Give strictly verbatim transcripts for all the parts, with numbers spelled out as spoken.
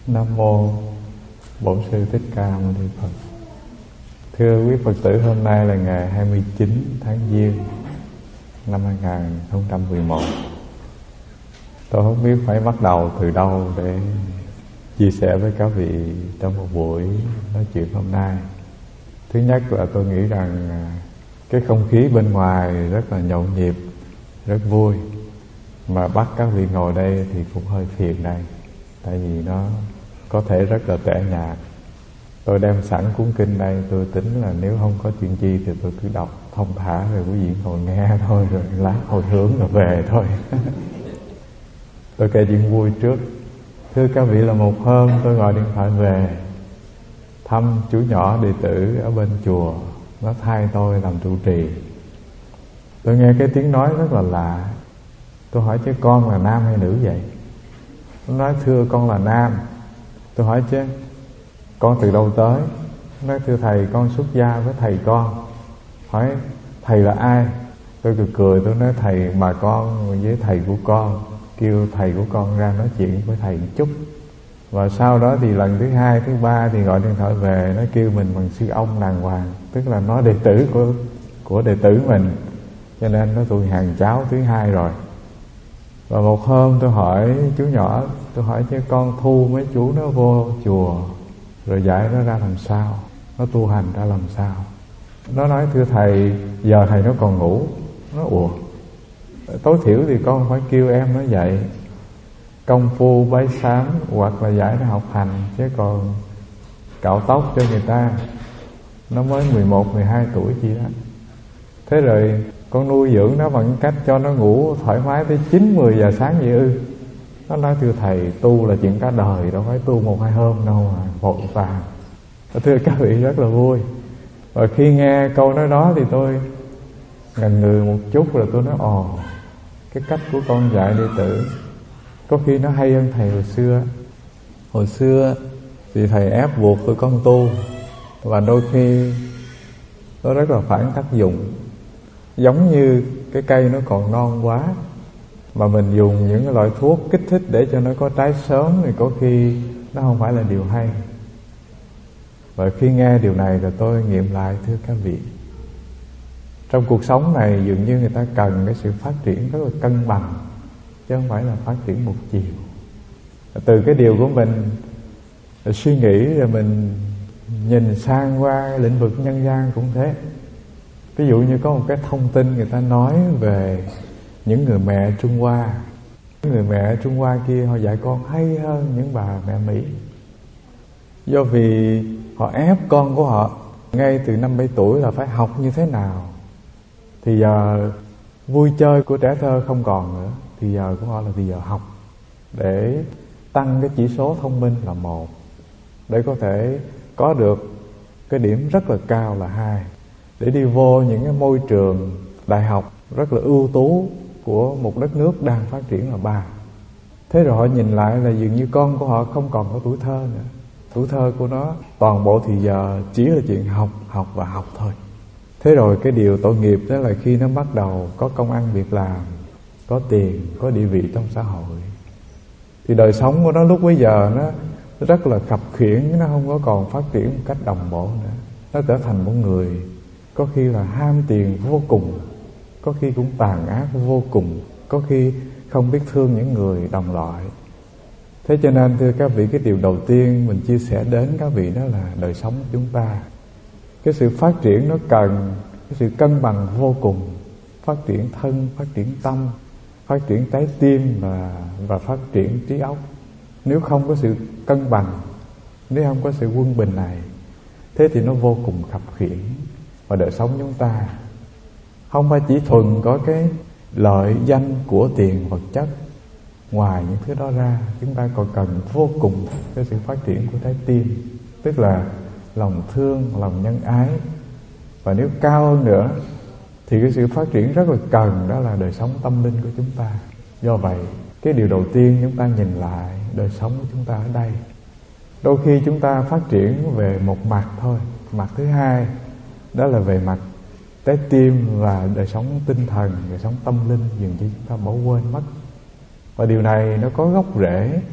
Nam mô Bổn Sư Thích Ca Mâu Ni Phật. Thưa quý Phật tử, hôm nay là ngày hai mươi chín tháng Giêng năm hai nghìn không trăm mười một. Tôi không biết phải bắt đầu từ đâu để chia sẻ với các vị trong một buổi nói chuyện hôm nay. Thứ nhất là tôi nghĩ rằng cái không khí bên ngoài rất là nhộn nhịp, rất vui, mà bắt các vị ngồi đây thì cũng hơi phiền đây, tại vì nó có thể rất là tẻ nhạt. Tôi đem sẵn cuốn kinh đây, tôi tính là nếu không có chuyện chi thì tôi cứ đọc thông thả rồi quý vị ngồi nghe thôi, rồi lát hồi hướng rồi về thôi. Tôi kể chuyện vui trước. Thưa các vị, là một hôm tôi gọi điện thoại về thăm chú nhỏ đệ tử ở bên chùa, nó thay tôi làm trụ trì. Tôi nghe cái tiếng nói rất là lạ. Tôi hỏi chứ con là nam hay nữ vậy? Nó nói thưa con là nam. Tôi hỏi chứ con từ đâu tới? Nó nói thưa thầy, con xuất gia với thầy con. Hỏi thầy là ai? Tôi cười cười, tôi nói thầy bà con với thầy của con, kêu thầy của con ra nói chuyện với thầy một chút. Và sau đó thì lần thứ hai, thứ ba thì gọi điện thoại về, nó kêu mình bằng sư ông đàng hoàng, tức là nó đệ tử của của đệ tử mình, cho nên nó tụi hàng cháu thứ hai rồi. Và một hôm tôi hỏi chú nhỏ, tôi hỏi chứ con thu mấy chú nó vô chùa rồi dạy nó ra làm sao, nó tu hành ra làm sao? Nó nói thưa thầy, giờ thầy nó còn ngủ. Nó ủa, tối thiểu thì con phải kêu em nó dậy công phu bái sám hoặc là dạy nó học hành, chứ còn cạo tóc cho người ta, nó mới mười một, mười hai tuổi chi đó. Thế rồi con nuôi dưỡng nó bằng cách cho nó ngủ thoải mái tới chín, mười giờ sáng vậy ư? Nó nói thưa thầy, tu là chuyện cả đời, đâu phải tu một hai hôm đâu mà vội vàng. Thưa các vị, rất là vui. Và khi nghe câu nói đó thì tôi ngần ngừ một chút, rồi tôi nói ồ, cái cách của con dạy đệ tử có khi nó hay hơn thầy hồi xưa. Hồi xưa thì thầy ép buộc tụi con tu, và đôi khi nó rất là phản tác dụng. Giống như cái cây nó còn non quá, mà mình dùng những cái loại thuốc kích thích để cho nó có trái sớm, thì có khi nó không phải là điều hay. Và khi nghe điều này rồi tôi nghiệm lại, thưa các vị, trong cuộc sống này dường như người ta cần cái sự phát triển rất là cân bằng, chứ không phải là phát triển một chiều. Từ cái điều của mình suy nghĩ rồi mình nhìn sang qua lĩnh vực nhân gian cũng thế. Ví dụ như có một cái thông tin người ta nói về những người mẹ Trung Hoa. Những người mẹ Trung Hoa kia họ dạy con hay hơn những bà mẹ Mỹ, do vì họ ép con của họ ngay từ năm bảy tuổi là phải học như thế nào. Thì giờ vui chơi của trẻ thơ không còn nữa, thì giờ của họ là thì giờ học, để tăng cái chỉ số thông minh là một, để có thể có được cái điểm rất là cao là hai, để đi vô những cái môi trường đại học rất là ưu tú của một đất nước đang phát triển là ba. Thế rồi họ nhìn lại là dường như con của họ không còn có tuổi thơ nữa. Tuổi thơ của nó toàn bộ thì giờ chỉ là chuyện học, học và học thôi. Thế rồi cái điều tội nghiệp đó là khi nó bắt đầu có công ăn việc làm, có tiền, có địa vị trong xã hội, thì đời sống của nó lúc bấy giờ nó rất là khập khiễng, nó không có còn phát triển một cách đồng bộ nữa. Nó trở thành một người có khi là ham tiền vô cùng, có khi cũng tàn ác vô cùng, có khi không biết thương những người đồng loại. Thế cho nên thưa các vị, cái điều đầu tiên mình chia sẻ đến các vị đó là đời sống của chúng ta. Cái sự phát triển nó cần cái sự cân bằng vô cùng. Phát triển thân, phát triển tâm, phát triển trái tim và, và phát triển trí óc. Nếu không có sự cân bằng, nếu không có sự quân bình này, thế thì nó vô cùng khập khiễng. Và đời sống chúng ta không phải chỉ thuần có cái lợi danh của tiền vật chất. Ngoài những thứ đó ra, chúng ta còn cần vô cùng cái sự phát triển của trái tim, tức là lòng thương, lòng nhân ái. Và nếu cao hơn nữa thì cái sự phát triển rất là cần, đó là đời sống tâm linh của chúng ta. Do vậy, cái điều đầu tiên chúng ta nhìn lại đời sống của chúng ta ở đây. Đôi khi chúng ta phát triển về một mặt thôi. Mặt thứ hai đó là về mặt trái tim và đời sống tinh thần, đời sống tâm linh, dường như chúng ta bỏ quên mất. Và điều này nó có gốc rễ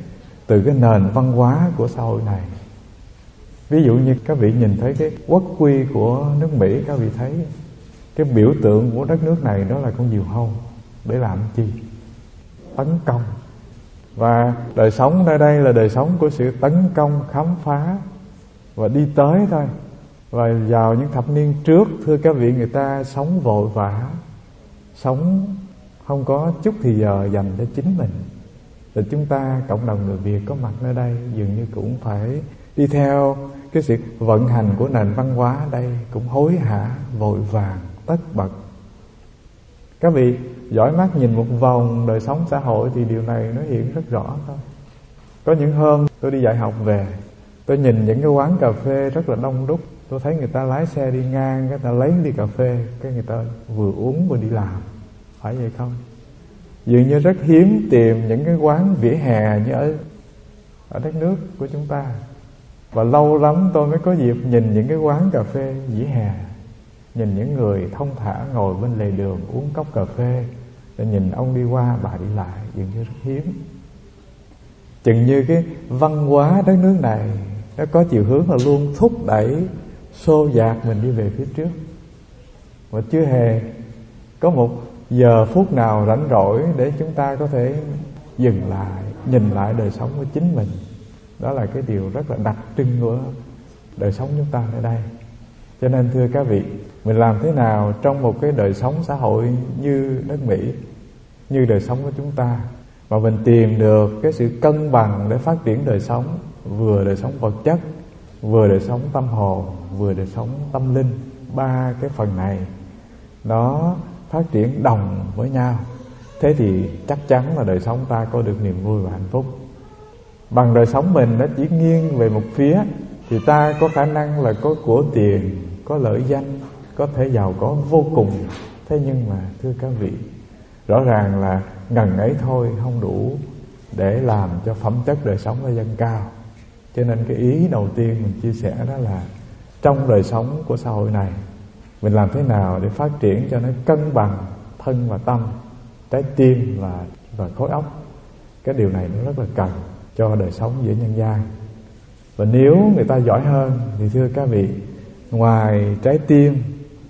từ cái nền văn hóa của xã hội này. Ví dụ như các vị nhìn thấy cái quốc quy của nước Mỹ, các vị thấy cái biểu tượng của đất nước này đó là con diều hâu. Để làm chi? Tấn công. Và đời sống nơi đây là đời sống của sự tấn công, khám phá và đi tới thôi. Và vào những thập niên trước, thưa các vị, người ta sống vội vã, sống không có chút thì giờ dành cho chính mình. Rồi chúng ta, cộng đồng người Việt có mặt nơi đây, dường như cũng phải đi theo cái sự vận hành của nền văn hóa ở đây, cũng hối hả, vội vàng, tất bật. Các vị dõi mắt nhìn một vòng đời sống xã hội thì điều này nó hiện rất rõ thôi. Có những hôm tôi đi dạy học về, tôi nhìn những cái quán cà phê rất là đông đúc. Tôi thấy người ta lái xe đi ngang, người ta lấy ly cà phê, cái người ta vừa uống vừa đi làm. Phải vậy không? Dường như rất hiếm tìm những cái quán vỉa hè như ở, ở đất nước của chúng ta. Và lâu lắm tôi mới có dịp nhìn những cái quán cà phê vỉa hè, nhìn những người thong thả ngồi bên lề đường uống cốc cà phê, rồi nhìn ông đi qua bà đi lại, dường như rất hiếm. Chừng như cái văn hóa đất nước này nó có chiều hướng là luôn thúc đẩy, xô dạt mình đi về phía trước. Và chưa hề có một giờ phút nào rảnh rỗi để chúng ta có thể dừng lại, nhìn lại đời sống của chính mình. Đó là cái điều rất là đặc trưng của đời sống chúng ta ở đây. Cho nên thưa các vị, mình làm thế nào trong một cái đời sống xã hội như đất Mỹ, như đời sống của chúng ta, mà mình tìm được cái sự cân bằng để phát triển đời sống, vừa đời sống vật chất, vừa đời sống tâm hồn, vừa đời sống tâm linh. Ba cái phần này nó phát triển đồng với nhau, thế thì chắc chắn là đời sống ta có được niềm vui và hạnh phúc. Bằng đời sống mình nó chỉ nghiêng về một phía thì ta có khả năng là có của tiền, có lợi danh, có thể giàu có vô cùng. Thế nhưng mà thưa các vị, rõ ràng là ngần ấy thôi không đủ để làm cho phẩm chất đời sống nó dâng cao. Cho nên cái ý đầu tiên mình chia sẻ đó là trong đời sống của xã hội này, mình làm thế nào để phát triển cho nó cân bằng thân và tâm, trái tim và, và khối óc. Cái điều này nó rất là cần cho đời sống giữa nhân gian. Và nếu người ta giỏi hơn thì thưa các vị, ngoài trái tim,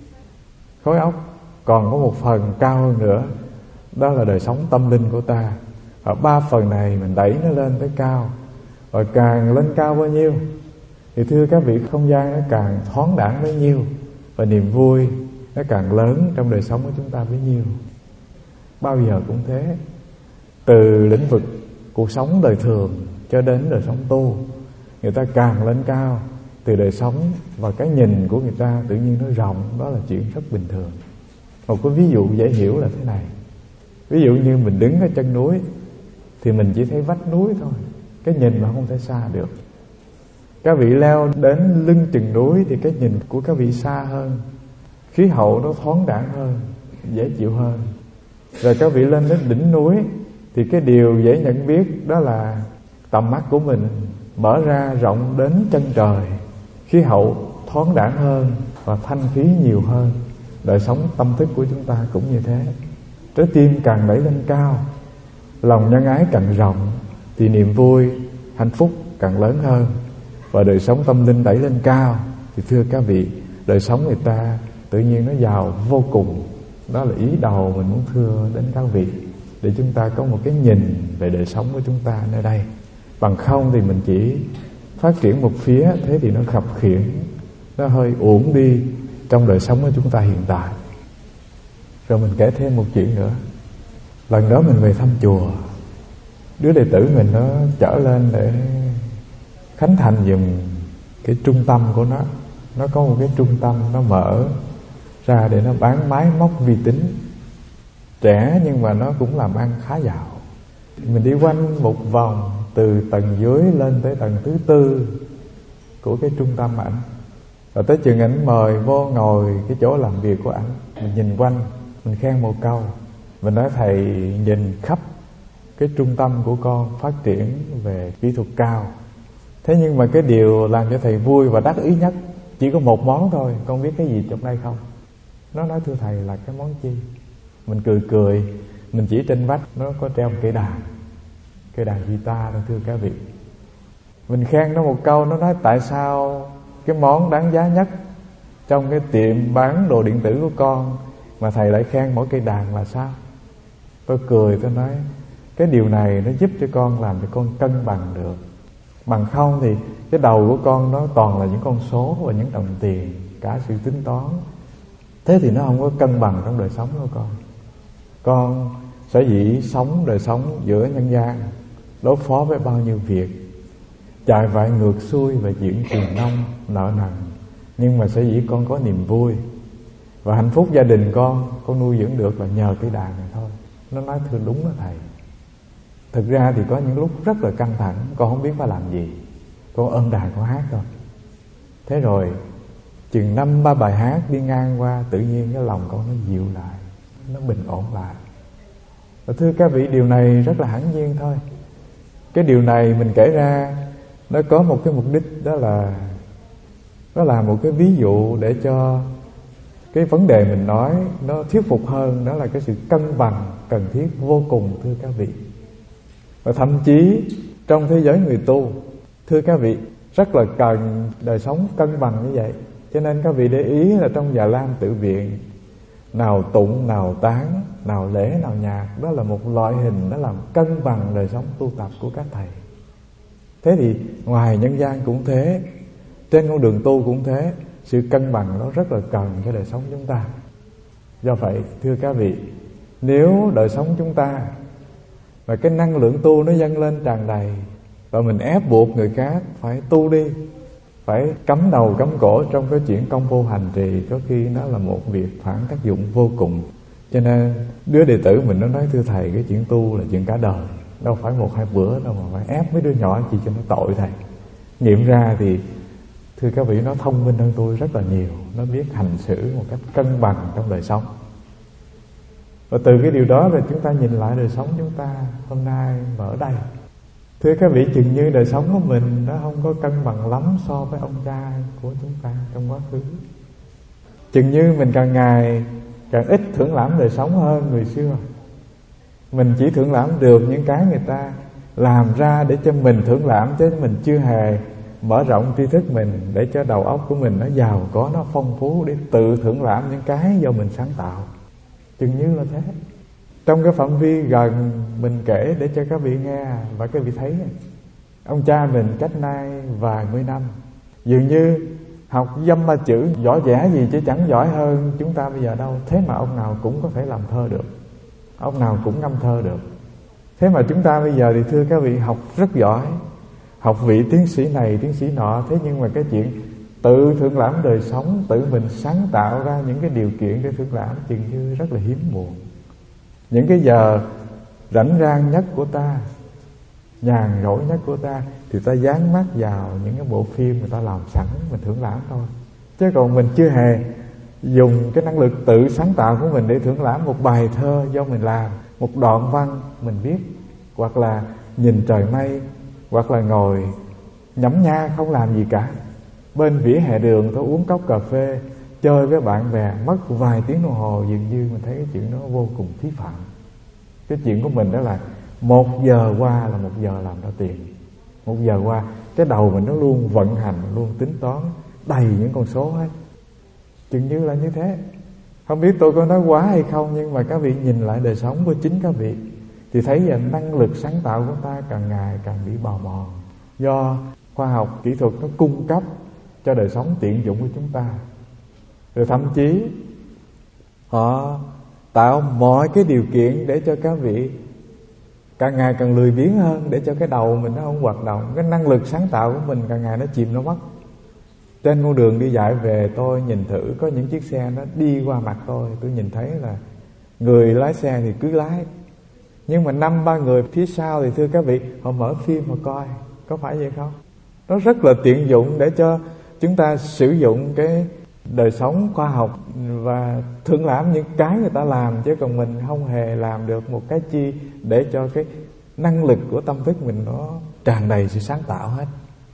khối óc, còn có một phần cao hơn nữa, đó là đời sống tâm linh của ta. Ở ba phần này mình đẩy nó lên tới cao, và càng lên cao bao nhiêu thì thưa các vị, không gian nó càng thoáng đãng bấy nhiêu, và niềm vui nó càng lớn trong đời sống của chúng ta bấy nhiêu. Bao giờ cũng thế, từ lĩnh vực cuộc sống đời thường cho đến đời sống tu, người ta càng lên cao từ đời sống, và cái nhìn của người ta tự nhiên nó rộng. Đó là chuyện rất bình thường. Một cái ví dụ dễ hiểu là thế này. Ví dụ như mình đứng ở chân núi thì mình chỉ thấy vách núi thôi, cái nhìn mà không thể xa được. Các vị leo đến lưng chừng núi thì cái nhìn của các vị xa hơn, khí hậu nó thoáng đãng hơn, dễ chịu hơn. Rồi các vị lên đến đỉnh núi thì cái điều dễ nhận biết đó là tầm mắt của mình mở ra rộng đến chân trời, khí hậu thoáng đãng hơn và thanh khí nhiều hơn. Đời sống tâm thức của chúng ta cũng như thế. Trái tim càng đẩy lên cao, lòng nhân ái càng rộng, thì niềm vui, hạnh phúc càng lớn hơn. Và đời sống tâm linh đẩy lên cao thì thưa các vị, đời sống người ta tự nhiên nó giàu vô cùng. Đó là ý đầu mình muốn thưa đến các vị, để chúng ta có một cái nhìn về đời sống của chúng ta nơi đây. Bằng không thì mình chỉ phát triển một phía, thế thì nó khập khiễng, nó hơi uổng đi trong đời sống của chúng ta hiện tại. Rồi mình kể thêm một chuyện nữa. Lần đó mình về thăm chùa, đứa đệ tử mình nó trở lên để khánh thành giùm cái trung tâm của nó. Nó có một cái trung tâm nó mở ra để nó bán máy móc vi tính. Trẻ nhưng mà nó cũng làm ăn khá giàu. Mình đi quanh một vòng từ tầng dưới lên tới tầng thứ tư của cái trung tâm ảnh. Rồi tới chừng ảnh mời vô ngồi cái chỗ làm việc của ảnh, mình nhìn quanh, mình khen một câu. Mình nói thầy nhìn khắp cái trung tâm của con phát triển về kỹ thuật cao. Thế nhưng mà cái điều làm cho thầy vui và đắc ý nhất chỉ có một món thôi. Con biết cái gì trong đây không? Nó nói thưa thầy là cái món chi? Mình cười cười, mình chỉ trên vách nó có treo một cây đàn. cây đàn guitar đó thưa các vị. Mình khen nó một câu, nó nói tại sao cái món đáng giá nhất trong cái tiệm bán đồ điện tử của con mà thầy lại khen mỗi cây đàn là sao? Tôi cười, tôi nói cái điều này nó giúp cho con làm cho con cân bằng được. Bằng không thì cái đầu của con nó toàn là những con số và những đồng tiền, cả sự tính toán. Thế thì nó không có cân bằng trong đời sống của con. Con sở dĩ sống đời sống giữa nhân gian, đối phó với bao nhiêu việc, chạy vại ngược xuôi và chuyển tiền nông nợ nần, nhưng mà sở dĩ con có niềm vui và hạnh phúc gia đình con con nuôi dưỡng được là nhờ cái đàn này thôi. Nó nói thưa đúng đó thầy. Thực ra thì có những lúc rất là căng thẳng, con không biết phải làm gì, con ôm đàn con hát thôi. Thế rồi chừng năm ba bài hát đi ngang qua, tự nhiên cái lòng con nó dịu lại, nó bình ổn lại. Và thưa các vị, điều này rất là hẳn nhiên thôi. Cái điều này mình kể ra nó có một cái mục đích, đó là nó là một cái ví dụ để cho cái vấn đề mình nói nó thuyết phục hơn. Đó là cái sự cân bằng cần thiết vô cùng thưa các vị. Và thậm chí trong thế giới người tu, thưa các vị, rất là cần đời sống cân bằng như vậy. Cho nên các vị để ý là trong Già Lam Tự Viện, nào tụng, nào tán, nào lễ, nào nhạc, đó là một loại hình nó làm cân bằng đời sống tu tập của các thầy. Thế thì ngoài nhân gian cũng thế, trên con đường tu cũng thế, sự cân bằng nó rất là cần cho đời sống chúng ta. Do vậy thưa các vị, nếu đời sống chúng ta và cái năng lượng tu nó dâng lên tràn đầy, và mình ép buộc người khác phải tu đi, phải cắm đầu cắm cổ trong cái chuyện công phu hành trì, có khi nó là một việc phản tác dụng vô cùng. Cho nên đứa đệ tử mình nó nói thưa thầy, cái chuyện tu là chuyện cả đời, đâu phải một hai bữa đâu mà phải ép mấy đứa nhỏ chỉ cho nó tội thầy. Nghiệm ra thì thưa các vị, nó thông minh hơn tôi rất là nhiều, nó biết hành xử một cách cân bằng trong đời sống. Và từ cái điều đó là chúng ta nhìn lại đời sống chúng ta hôm nay và ở đây. Thưa các vị, chừng như đời sống của mình nó không có cân bằng lắm so với ông cha của chúng ta trong quá khứ. Chừng như mình càng ngày càng ít thưởng lãm đời sống hơn người xưa. Mình chỉ thưởng lãm được những cái người ta làm ra để cho mình thưởng lãm, chứ mình chưa hề mở rộng tri thức mình để cho đầu óc của mình nó giàu có, nó phong phú để tự thưởng lãm những cái do mình sáng tạo. Chừng như là thế. Trong cái phạm vi gần mình kể để cho các vị nghe và các vị thấy, ông cha mình cách nay vài mươi năm dường như học dăm ba chữ giỏi vẽ gì chứ chẳng giỏi hơn chúng ta bây giờ đâu. Thế mà ông nào cũng có thể làm thơ được, ông nào cũng ngâm thơ được. Thế mà chúng ta bây giờ thì thưa các vị, học rất giỏi, học vị tiến sĩ này tiến sĩ nọ, thế nhưng mà cái chuyện tự thưởng lãm đời sống, tự mình sáng tạo ra những cái điều kiện để thưởng lãm chừng như rất là hiếm muộn. Những cái giờ rảnh rang nhất của ta, nhàn rỗi nhất của ta, thì ta dán mắt vào những cái bộ phim người ta làm sẵn, mình thưởng lãm thôi. Chứ còn mình chưa hề dùng cái năng lực tự sáng tạo của mình để thưởng lãm một bài thơ do mình làm, một đoạn văn mình viết, hoặc là nhìn trời mây, hoặc là ngồi nhắm nha không làm gì cả, bên vỉa hè đường tôi uống cốc cà phê, chơi với bạn bè mất vài tiếng đồng hồ, dường như mình thấy cái chuyện đó vô cùng phí phạm. Cái chuyện của mình đó là một giờ qua là một giờ làm ra tiền. Một giờ qua cái đầu mình nó luôn vận hành, luôn tính toán, đầy những con số hết. Chừng như là như thế. Không biết tôi có nói quá hay không, nhưng mà các vị nhìn lại đời sống của chính các vị thì thấy rằng năng lực sáng tạo của ta càng ngày càng bị bào mòn, do khoa học kỹ thuật nó cung cấp cho đời sống tiện dụng của chúng ta. Rồi thậm chí họ tạo mọi cái điều kiện để cho các vị càng ngày càng lười biếng hơn, để cho cái đầu mình nó không hoạt động, cái năng lực sáng tạo của mình càng ngày nó chìm, nó mất. Trên con đường đi dạy về, tôi nhìn thử có những chiếc xe nó đi qua mặt tôi, tôi nhìn thấy là người lái xe thì cứ lái, nhưng mà năm ba người phía sau thì thưa các vị, họ mở phim mà coi. Có phải vậy không? Nó rất là tiện dụng để cho chúng ta sử dụng cái đời sống khoa học và thưởng lãm những cái người ta làm, chứ còn mình không hề làm được một cái chi để cho cái năng lực của tâm thức mình nó tràn đầy sự sáng tạo hết.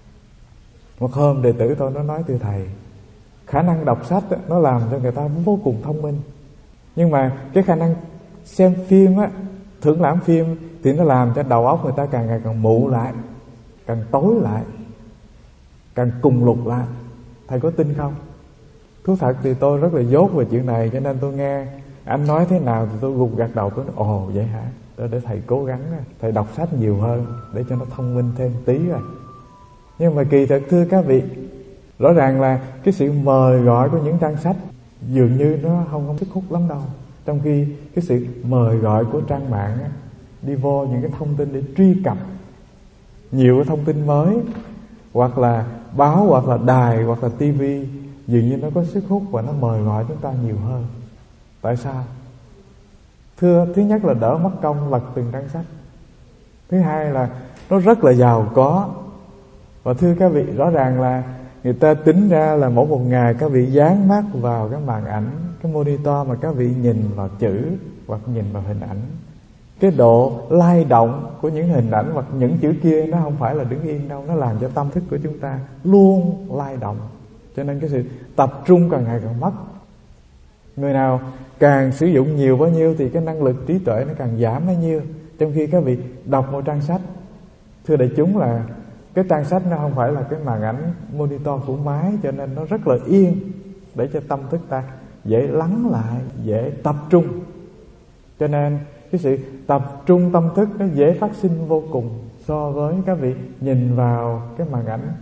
Một hôm đệ tử tôi nó nói thưa thầy, khả năng đọc sách đó, nó làm cho người ta vô cùng thông minh, nhưng mà cái khả năng xem phim á, thưởng lãm phim thì nó làm cho đầu óc người ta càng ngày càng mụ lại, càng tối lại, càng cùng lục lại. Thầy có tin không? Thú thật thì tôi rất là dốt về chuyện này, cho nên tôi nghe anh nói thế nào thì tôi gục gật đầu. Tôi nói ồ vậy hả, tôi để thầy cố gắng, thầy đọc sách nhiều hơn để cho nó thông minh thêm tí rồi. Nhưng mà kỳ thật thưa các vị, rõ ràng là cái sự mời gọi của những trang sách dường như nó không có sức hút lắm đâu. Trong khi cái sự mời gọi của trang mạng á, đi vô những cái thông tin để truy cập nhiều cái thông tin mới, hoặc là báo, hoặc là đài, hoặc là tivi, dường như nó có sức hút và nó mời gọi chúng ta nhiều hơn. Tại sao? Thưa, thứ nhất là đỡ mất công lật từng trang sách. Thứ hai là nó rất là giàu có. Và thưa các vị, rõ ràng là người ta tính ra là mỗi một ngày các vị dán mắt vào cái màn ảnh, cái monitor mà các vị nhìn vào chữ hoặc nhìn vào hình ảnh, cái độ lay động của những hình ảnh hoặc những chữ kia nó không phải là đứng yên đâu, nó làm cho tâm thức của chúng ta luôn lay động. Cho nên cái sự tập trung càng ngày càng mất. Người nào càng sử dụng nhiều bao nhiêu thì cái năng lực trí tuệ nó càng giảm bấy nhiêu. Trong khi các vị đọc một trang sách, thưa đại chúng, là cái trang sách nó không phải là cái màn ảnh monitor của máy, cho nên nó rất là yên để cho tâm thức ta dễ lắng lại, dễ tập trung. Cho nên cái sự tập trung tâm thức nó dễ phát sinh vô cùng so với các vị nhìn vào cái màn ảnh.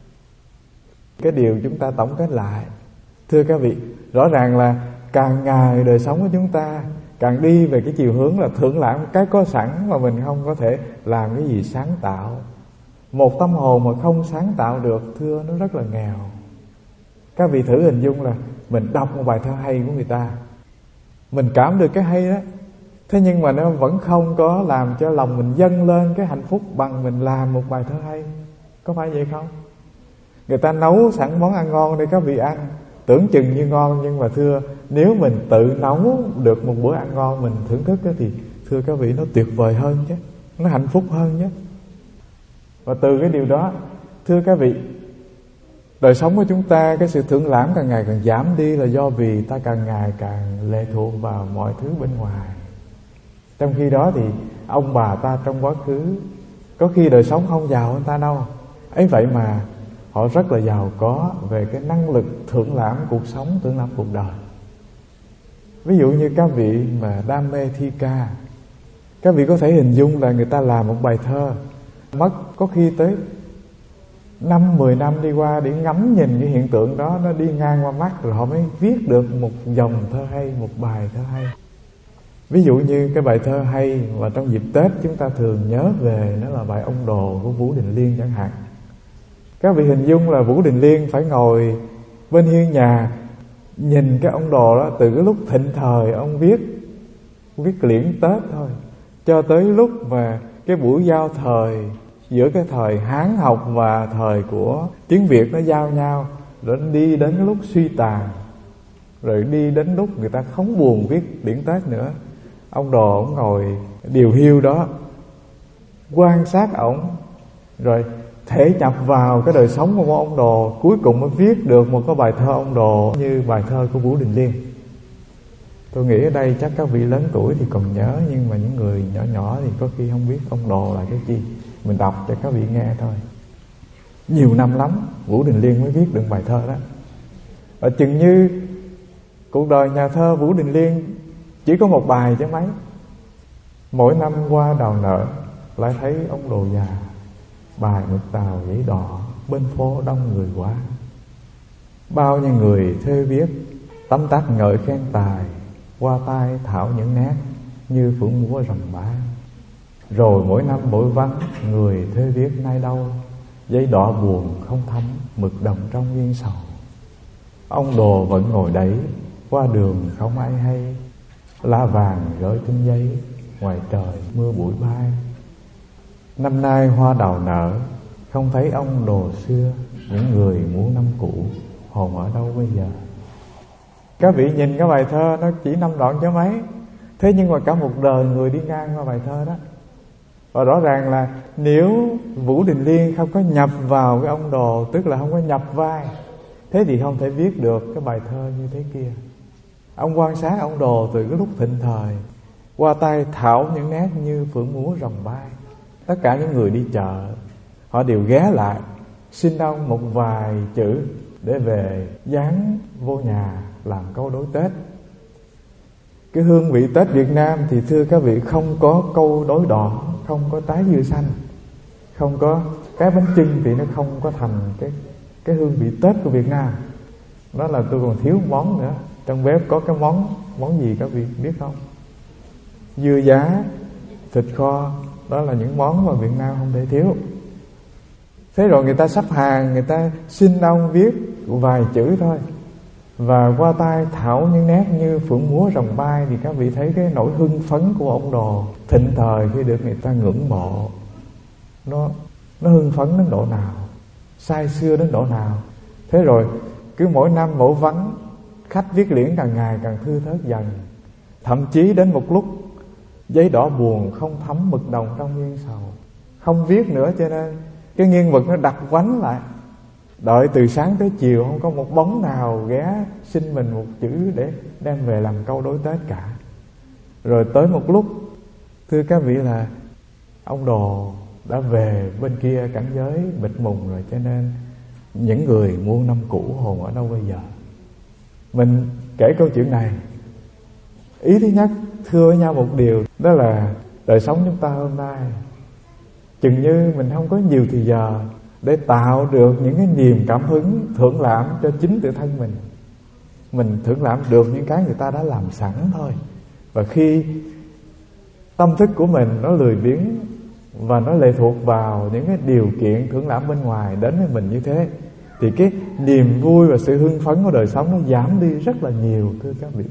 Cái điều chúng ta tổng kết lại, thưa các vị, rõ ràng là càng ngày đời sống của chúng ta càng đi về cái chiều hướng là thưởng lãm cái có sẵn mà mình không có thể làm cái gì sáng tạo. Một tâm hồn mà không sáng tạo được, thưa, nó rất là nghèo. Các vị thử hình dung là mình đọc một bài thơ hay của người ta, mình cảm được cái hay đó, thế nhưng mà nó vẫn không có làm cho lòng mình dâng lên cái hạnh phúc bằng mình làm một bài thơ hay. Có phải vậy không? Người ta nấu sẵn món ăn ngon để các vị ăn, tưởng chừng như ngon, nhưng mà thưa, nếu mình tự nấu được một bữa ăn ngon mình thưởng thức đó, thì thưa các vị, nó tuyệt vời hơn chứ, nó hạnh phúc hơn chứ. Và từ cái điều đó, thưa các vị, đời sống của chúng ta, cái sự thưởng lãm càng ngày càng giảm đi là do vì ta càng ngày càng lệ thuộc vào mọi thứ bên ngoài. Trong khi đó thì ông bà ta trong quá khứ có khi đời sống không giàu hơn ta đâu, ấy vậy mà họ rất là giàu có về cái năng lực thưởng lãm cuộc sống, thưởng lãm cuộc đời. Ví dụ như các vị mà đam mê thi ca, các vị có thể hình dung là người ta làm một bài thơ mất có khi tới năm, mười năm đi qua để ngắm nhìn cái hiện tượng đó, nó đi ngang qua mắt rồi họ mới viết được một dòng thơ hay, một bài thơ hay. Ví dụ như cái bài thơ hay mà trong dịp Tết chúng ta thường nhớ về, nó là bài Ông Đồ của Vũ Đình Liên chẳng hạn. Các vị hình dung là Vũ Đình Liên phải ngồi bên hiên nhà nhìn cái ông Đồ đó từ cái lúc thịnh thời ông viết viết liễn Tết thôi, cho tới lúc mà cái buổi giao thời giữa cái thời Hán học và thời của tiếng Việt nó giao nhau, rồi đi đến cái lúc suy tàn, rồi đi đến lúc người ta không buồn viết điển Tết nữa. Ông Đồ ông ngồi điều hiu đó, quan sát ổng, rồi thể nhập vào cái đời sống của ông Đồ, cuối cùng mới viết được một cái bài thơ ông Đồ như bài thơ của Vũ Đình Liên. Tôi nghĩ ở đây chắc các vị lớn tuổi thì còn nhớ, nhưng mà những người nhỏ nhỏ thì có khi không biết ông Đồ là cái gì. Mình đọc cho các vị nghe thôi. Nhiều năm lắm Vũ Đình Liên mới viết được bài thơ đó. Ở chừng như cuộc đời nhà thơ Vũ Đình Liên chỉ có một bài chứ mấy. Mỗi năm qua đào nở lại thấy ông Đồ già, bài mực tàu giấy đỏ, bên phố đông người quá. Bao nhiêu người thê viết, tấm tắc ngợi khen tài, qua tay thảo những nét như phượng múa rồng ba. Rồi mỗi năm mỗi vắng, người thê viết nay đâu, giấy đỏ buồn không thấm, mực đồng trong yên sầu. Ông Đồ vẫn ngồi đấy, qua đường không ai hay, lá vàng rơi trên giấy, ngoài trời mưa bụi bay. Năm nay hoa đào nở, không thấy ông Đồ xưa, những người muốn năm cũ hồn ở đâu bây giờ. Các vị nhìn cái bài thơ nó chỉ năm đoạn cho mấy, thế nhưng mà cả một đời người đi ngang qua bài thơ đó. Và rõ ràng là nếu Vũ Đình Liên không có nhập vào cái ông Đồ, tức là không có nhập vai, thế thì không thể viết được cái bài thơ như thế kia. Ông quan sát ông Đồ từ cái lúc thịnh thời, qua tay thảo những nét như phượng múa rồng bay. Tất cả những người đi chợ họ đều ghé lại xin ông một vài chữ để về dán vô nhà làm câu đối Tết. Cái hương vị Tết Việt Nam thì thưa các vị không có câu đối đỏ, không có trái dưa xanh, không có cái bánh chưng thì nó không có thành cái cái hương vị Tết của Việt Nam. Đó là tôi còn thiếu món nữa. Trong bếp có cái món món gì các vị biết không? Dưa giá, thịt kho, đó là những món mà Việt Nam không thể thiếu. Thế rồi người ta sắp hàng, người ta xin ông viết vài chữ thôi, và qua tay thảo những nét như phượng múa rồng bay, thì các vị thấy cái nỗi hưng phấn của ông Đồ thịnh thời khi được người ta ngưỡng mộ, nó nó hưng phấn đến độ nào, say sưa đến độ nào. Thế rồi cứ mỗi năm mẫu vắng, khách viết liễn càng ngày càng thưa thớt dần. Thậm chí đến một lúc giấy đỏ buồn không thấm mực đồng trong nghiêng sầu, không viết nữa, cho nên cái nghiêng mực nó đặt vánh lại. Đợi từ sáng tới chiều không có một bóng nào ghé xin mình một chữ để đem về làm câu đối Tết cả. Rồi tới một lúc, thưa các vị, là ông Đồ đã về bên kia cảnh giới bịt mùng rồi, cho nên những người muôn năm cũ hồn ở đâu bây giờ. Mình kể câu chuyện này, ý thứ nhất thưa với nhau một điều, đó là đời sống chúng ta hôm nay chừng như mình không có nhiều thì giờ để tạo được những cái niềm cảm hứng thưởng lãm cho chính tự thân mình. Mình thưởng lãm được những cái người ta đã làm sẵn thôi. Và khi tâm thức của mình nó lười biếng và nó lệ thuộc vào những cái điều kiện thưởng lãm bên ngoài đến với mình như thế, thì cái niềm vui và sự hưng phấn của đời sống nó giảm đi rất là nhiều, thưa các vị.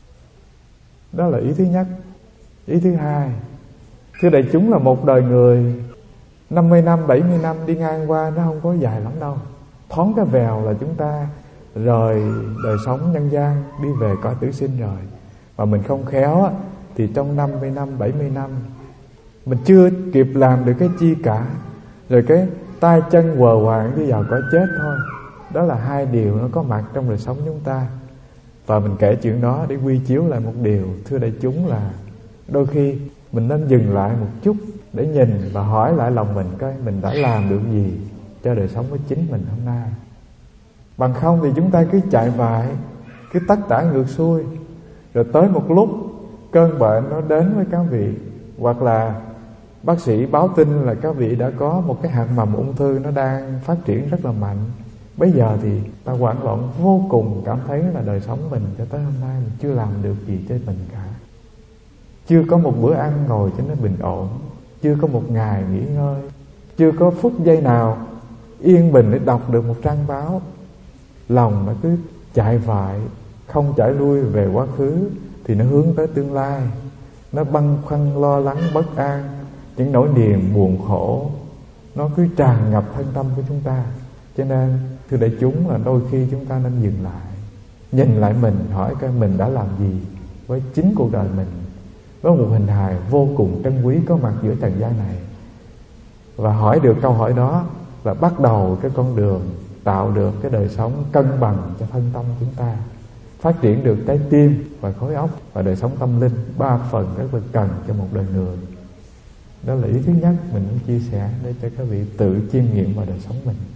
Đó là ý thứ nhất. Ý thứ hai, thưa đại chúng, là một đời người năm mươi năm, bảy mươi năm đi ngang qua nó không có dài lắm đâu. Thoáng cái vèo là chúng ta rời đời sống nhân gian đi về cõi tử sinh rồi. Và mình không khéo thì trong năm mươi năm, bảy mươi năm mình chưa kịp làm được cái chi cả, rồi cái tay chân quờ quạng đi vào cõi chết thôi. Đó là hai điều nó có mặt trong đời sống chúng ta. Và mình kể chuyện đó để quy chiếu lại một điều, thưa đại chúng, là đôi khi mình nên dừng lại một chút để nhìn và hỏi lại lòng mình coi mình đã làm được gì cho đời sống của chính mình hôm nay. Bằng không thì chúng ta cứ chạy vại, cứ tất tả ngược xuôi, rồi tới một lúc cơn bệnh nó đến với các vị, hoặc là bác sĩ báo tin là các vị đã có một cái hạt mầm ung thư nó đang phát triển rất là mạnh. Bây giờ thì ta hoảng loạn vô cùng, cảm thấy là đời sống mình cho tới hôm nay mình chưa làm được gì cho mình cả. Chưa có một bữa ăn ngồi cho nó bình ổn, chưa có một ngày nghỉ ngơi, chưa có phút giây nào yên bình để đọc được một trang báo. Lòng nó cứ chạy vại, không chạy lui về quá khứ thì nó hướng tới tương lai. Nó băn khoăn lo lắng bất an, những nỗi niềm buồn khổ nó cứ tràn ngập thân tâm của chúng ta. Cho nên thưa đại chúng, là đôi khi chúng ta nên dừng lại, nhìn lại mình, hỏi coi mình đã làm gì với chính cuộc đời mình, với một hình hài vô cùng trân quý có mặt giữa trần gian này. Và hỏi được câu hỏi đó là bắt đầu cái con đường tạo được cái đời sống cân bằng cho thân tâm chúng ta, phát triển được trái tim và khối óc và đời sống tâm linh, ba phần rất là cần cho một đời người. Đó là ý thứ nhất mình muốn chia sẻ để cho các vị tự chiêm nghiệm vào đời sống mình.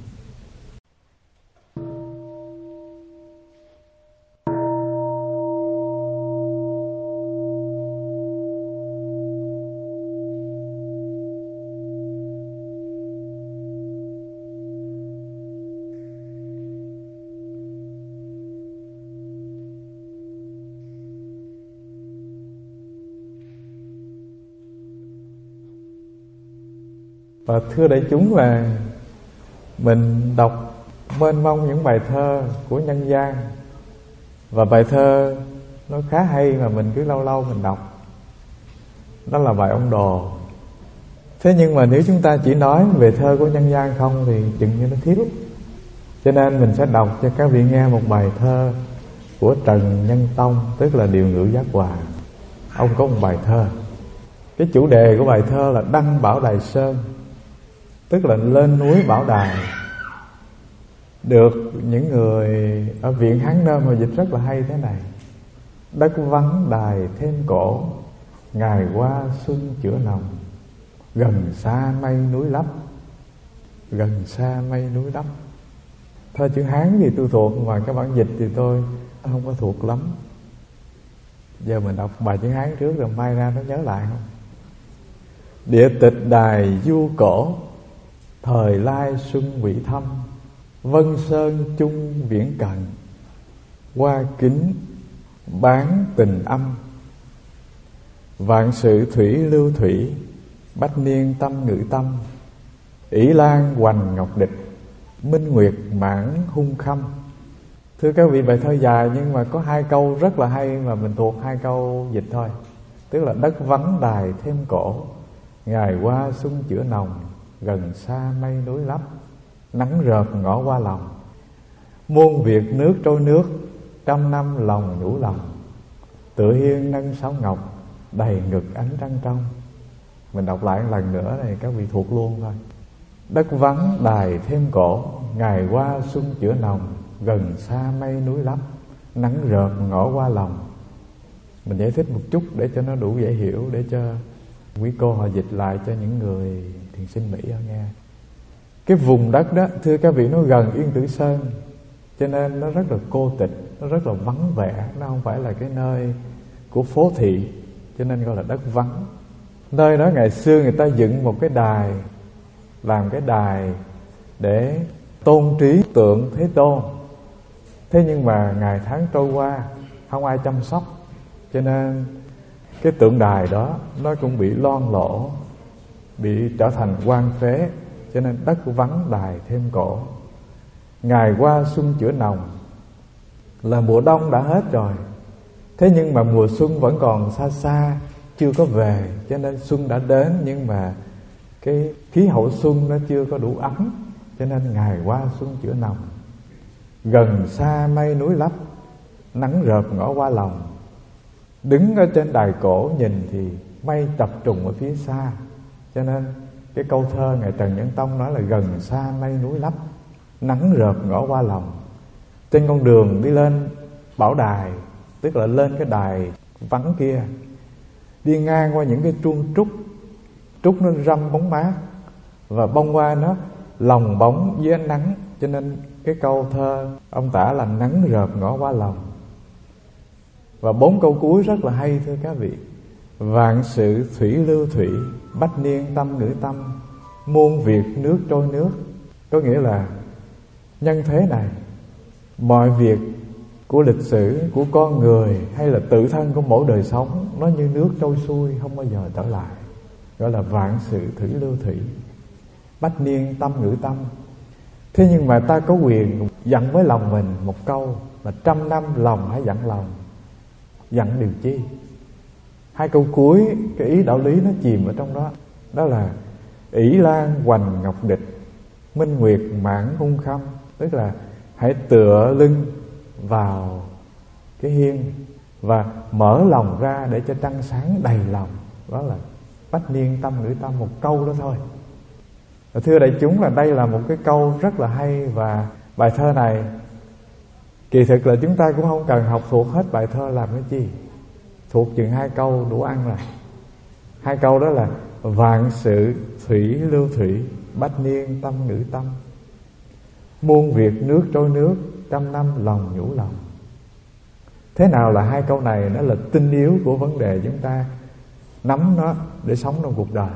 Và thưa đại chúng, là mình đọc mênh mông những bài thơ của nhân gian, và bài thơ nó khá hay mà mình cứ lâu lâu mình đọc. Đó là bài ông Đồ. Thế nhưng mà nếu chúng ta chỉ nói về thơ của nhân gian không thì chừng như nó thiếu. Cho nên mình sẽ đọc cho các vị nghe một bài thơ của Trần Nhân Tông, tức là Điều Ngữ Giác Hòa. Ông có một bài thơ, cái chủ đề của bài thơ là Đăng Bảo Đài Sơn, tức là lên núi Bảo Đài. Được những người ở Viện Hán Nôm mà dịch rất là hay thế này: đất vắng đài thêm cổ, ngày qua xuân chữa nồng, gần xa mây núi lấp. Gần xa mây núi lấp. Thơ chữ Hán thì tôi thuộc, mà các bản dịch thì tôi không có thuộc lắm. Giờ mình đọc bài chữ Hán trước rồi mai ra nó nhớ lại không? Địa tịch đài du cổ, thời lai xuân vị thâm. Vân sơn chung viễn cận, qua kính bán tình âm. Vạn sự thủy lưu thủy, bách niên tâm ngự tâm. ỷ lan hoành ngọc địch, minh nguyệt mãn hung khâm. Thưa các vị, bài thơ dài nhưng mà có hai câu rất là hay mà mình thuộc hai câu dịch thôi. Tức là đất vắng đài thêm cổ, ngày qua xuân chữa nồng, gần xa mây núi lấp. Nắng rợp ngõ qua lòng, muôn việc nước trôi nước, trăm năm lòng nhủ lòng. Tựa hiên nâng sáo ngọc, đầy ngực ánh trăng trong. Mình đọc lại một lần nữa này các vị thuộc luôn thôi. Đất vắng đài thêm cổ, ngày qua xuân chữa nồng, gần xa mây núi lấp. Nắng rợp ngõ qua lòng. Mình giải thích một chút để cho nó đủ dễ hiểu, để cho quý cô họ dịch lại cho những người thiền sinh Mỹ họ nghe. Cái vùng đất đó, thưa các vị, nó gần Yên Tử Sơn, cho nên nó rất là cô tịch, nó rất là vắng vẻ. Nó không phải là cái nơi của phố thị, cho nên gọi là đất vắng. Nơi đó ngày xưa người ta dựng một cái đài, làm cái đài để tôn trí tượng Thế Tôn. Thế nhưng mà ngày tháng trôi qua, không ai chăm sóc, cho nên cái tượng đài đó nó cũng bị loang lỗ, bị trở thành hoang phế. Cho nên đất vắng đài thêm cổ, ngày qua xuân chữa nồng. Là mùa đông đã hết rồi, thế nhưng mà mùa xuân vẫn còn xa xa, chưa có về. Cho nên xuân đã đến nhưng mà cái khí hậu xuân nó chưa có đủ ấm, cho nên ngày qua xuân chữa nồng. Gần xa mây núi lấp, nắng rợp ngõ qua lòng. Đứng ở trên đài cổ nhìn thì mây tập trùng ở phía xa. Cho nên cái câu thơ ngài Trần Nhân Tông nói là gần xa mây núi lấp, nắng rợp ngõ qua lòng. Trên con đường đi lên bảo đài, tức là lên cái đài vắng kia, đi ngang qua những cái chuông trúc. Trúc nó râm bóng mát, và bông hoa nó lồng bóng dưới ánh nắng. Cho nên cái câu thơ ông tả là nắng rợp ngõ qua lòng. Và bốn câu cuối rất là hay thưa các vị. Vạn sự thủy lưu thủy, bách niên tâm ngữ tâm. Muôn việc nước trôi nước. Có nghĩa là nhân thế này, mọi việc của lịch sử, của con người, hay là tự thân của mỗi đời sống, nó như nước trôi xuôi, không bao giờ trở lại. Gọi là vạn sự thủy lưu thủy, bách niên tâm ngữ tâm. Thế nhưng mà ta có quyền dặn với lòng mình một câu là trăm năm lòng hãy dặn lòng. Dặn điều chi? Hai câu cuối, cái ý đạo lý nó chìm ở trong đó. Đó là ỷ lan hoành ngọc địch, minh nguyệt mãn hung khâm. Tức là hãy tựa lưng vào cái hiên và mở lòng ra để cho trăng sáng đầy lòng. Đó là bách niên tâm ngữ tâm, một câu đó thôi. Thưa đại chúng, là đây là một cái câu rất là hay. Và bài thơ này kỳ thực là chúng ta cũng không cần học thuộc hết bài thơ làm cái chi. Thuộc chừng hai câu đủ ăn rồi. Hai câu đó là vạn sự thủy lưu thủy, bách niên tâm ngữ tâm. Muôn việc nước trôi nước, trăm năm lòng nhủ lòng. Thế nào là hai câu này? Nó là tinh yếu của vấn đề chúng ta nắm nó để sống trong cuộc đời.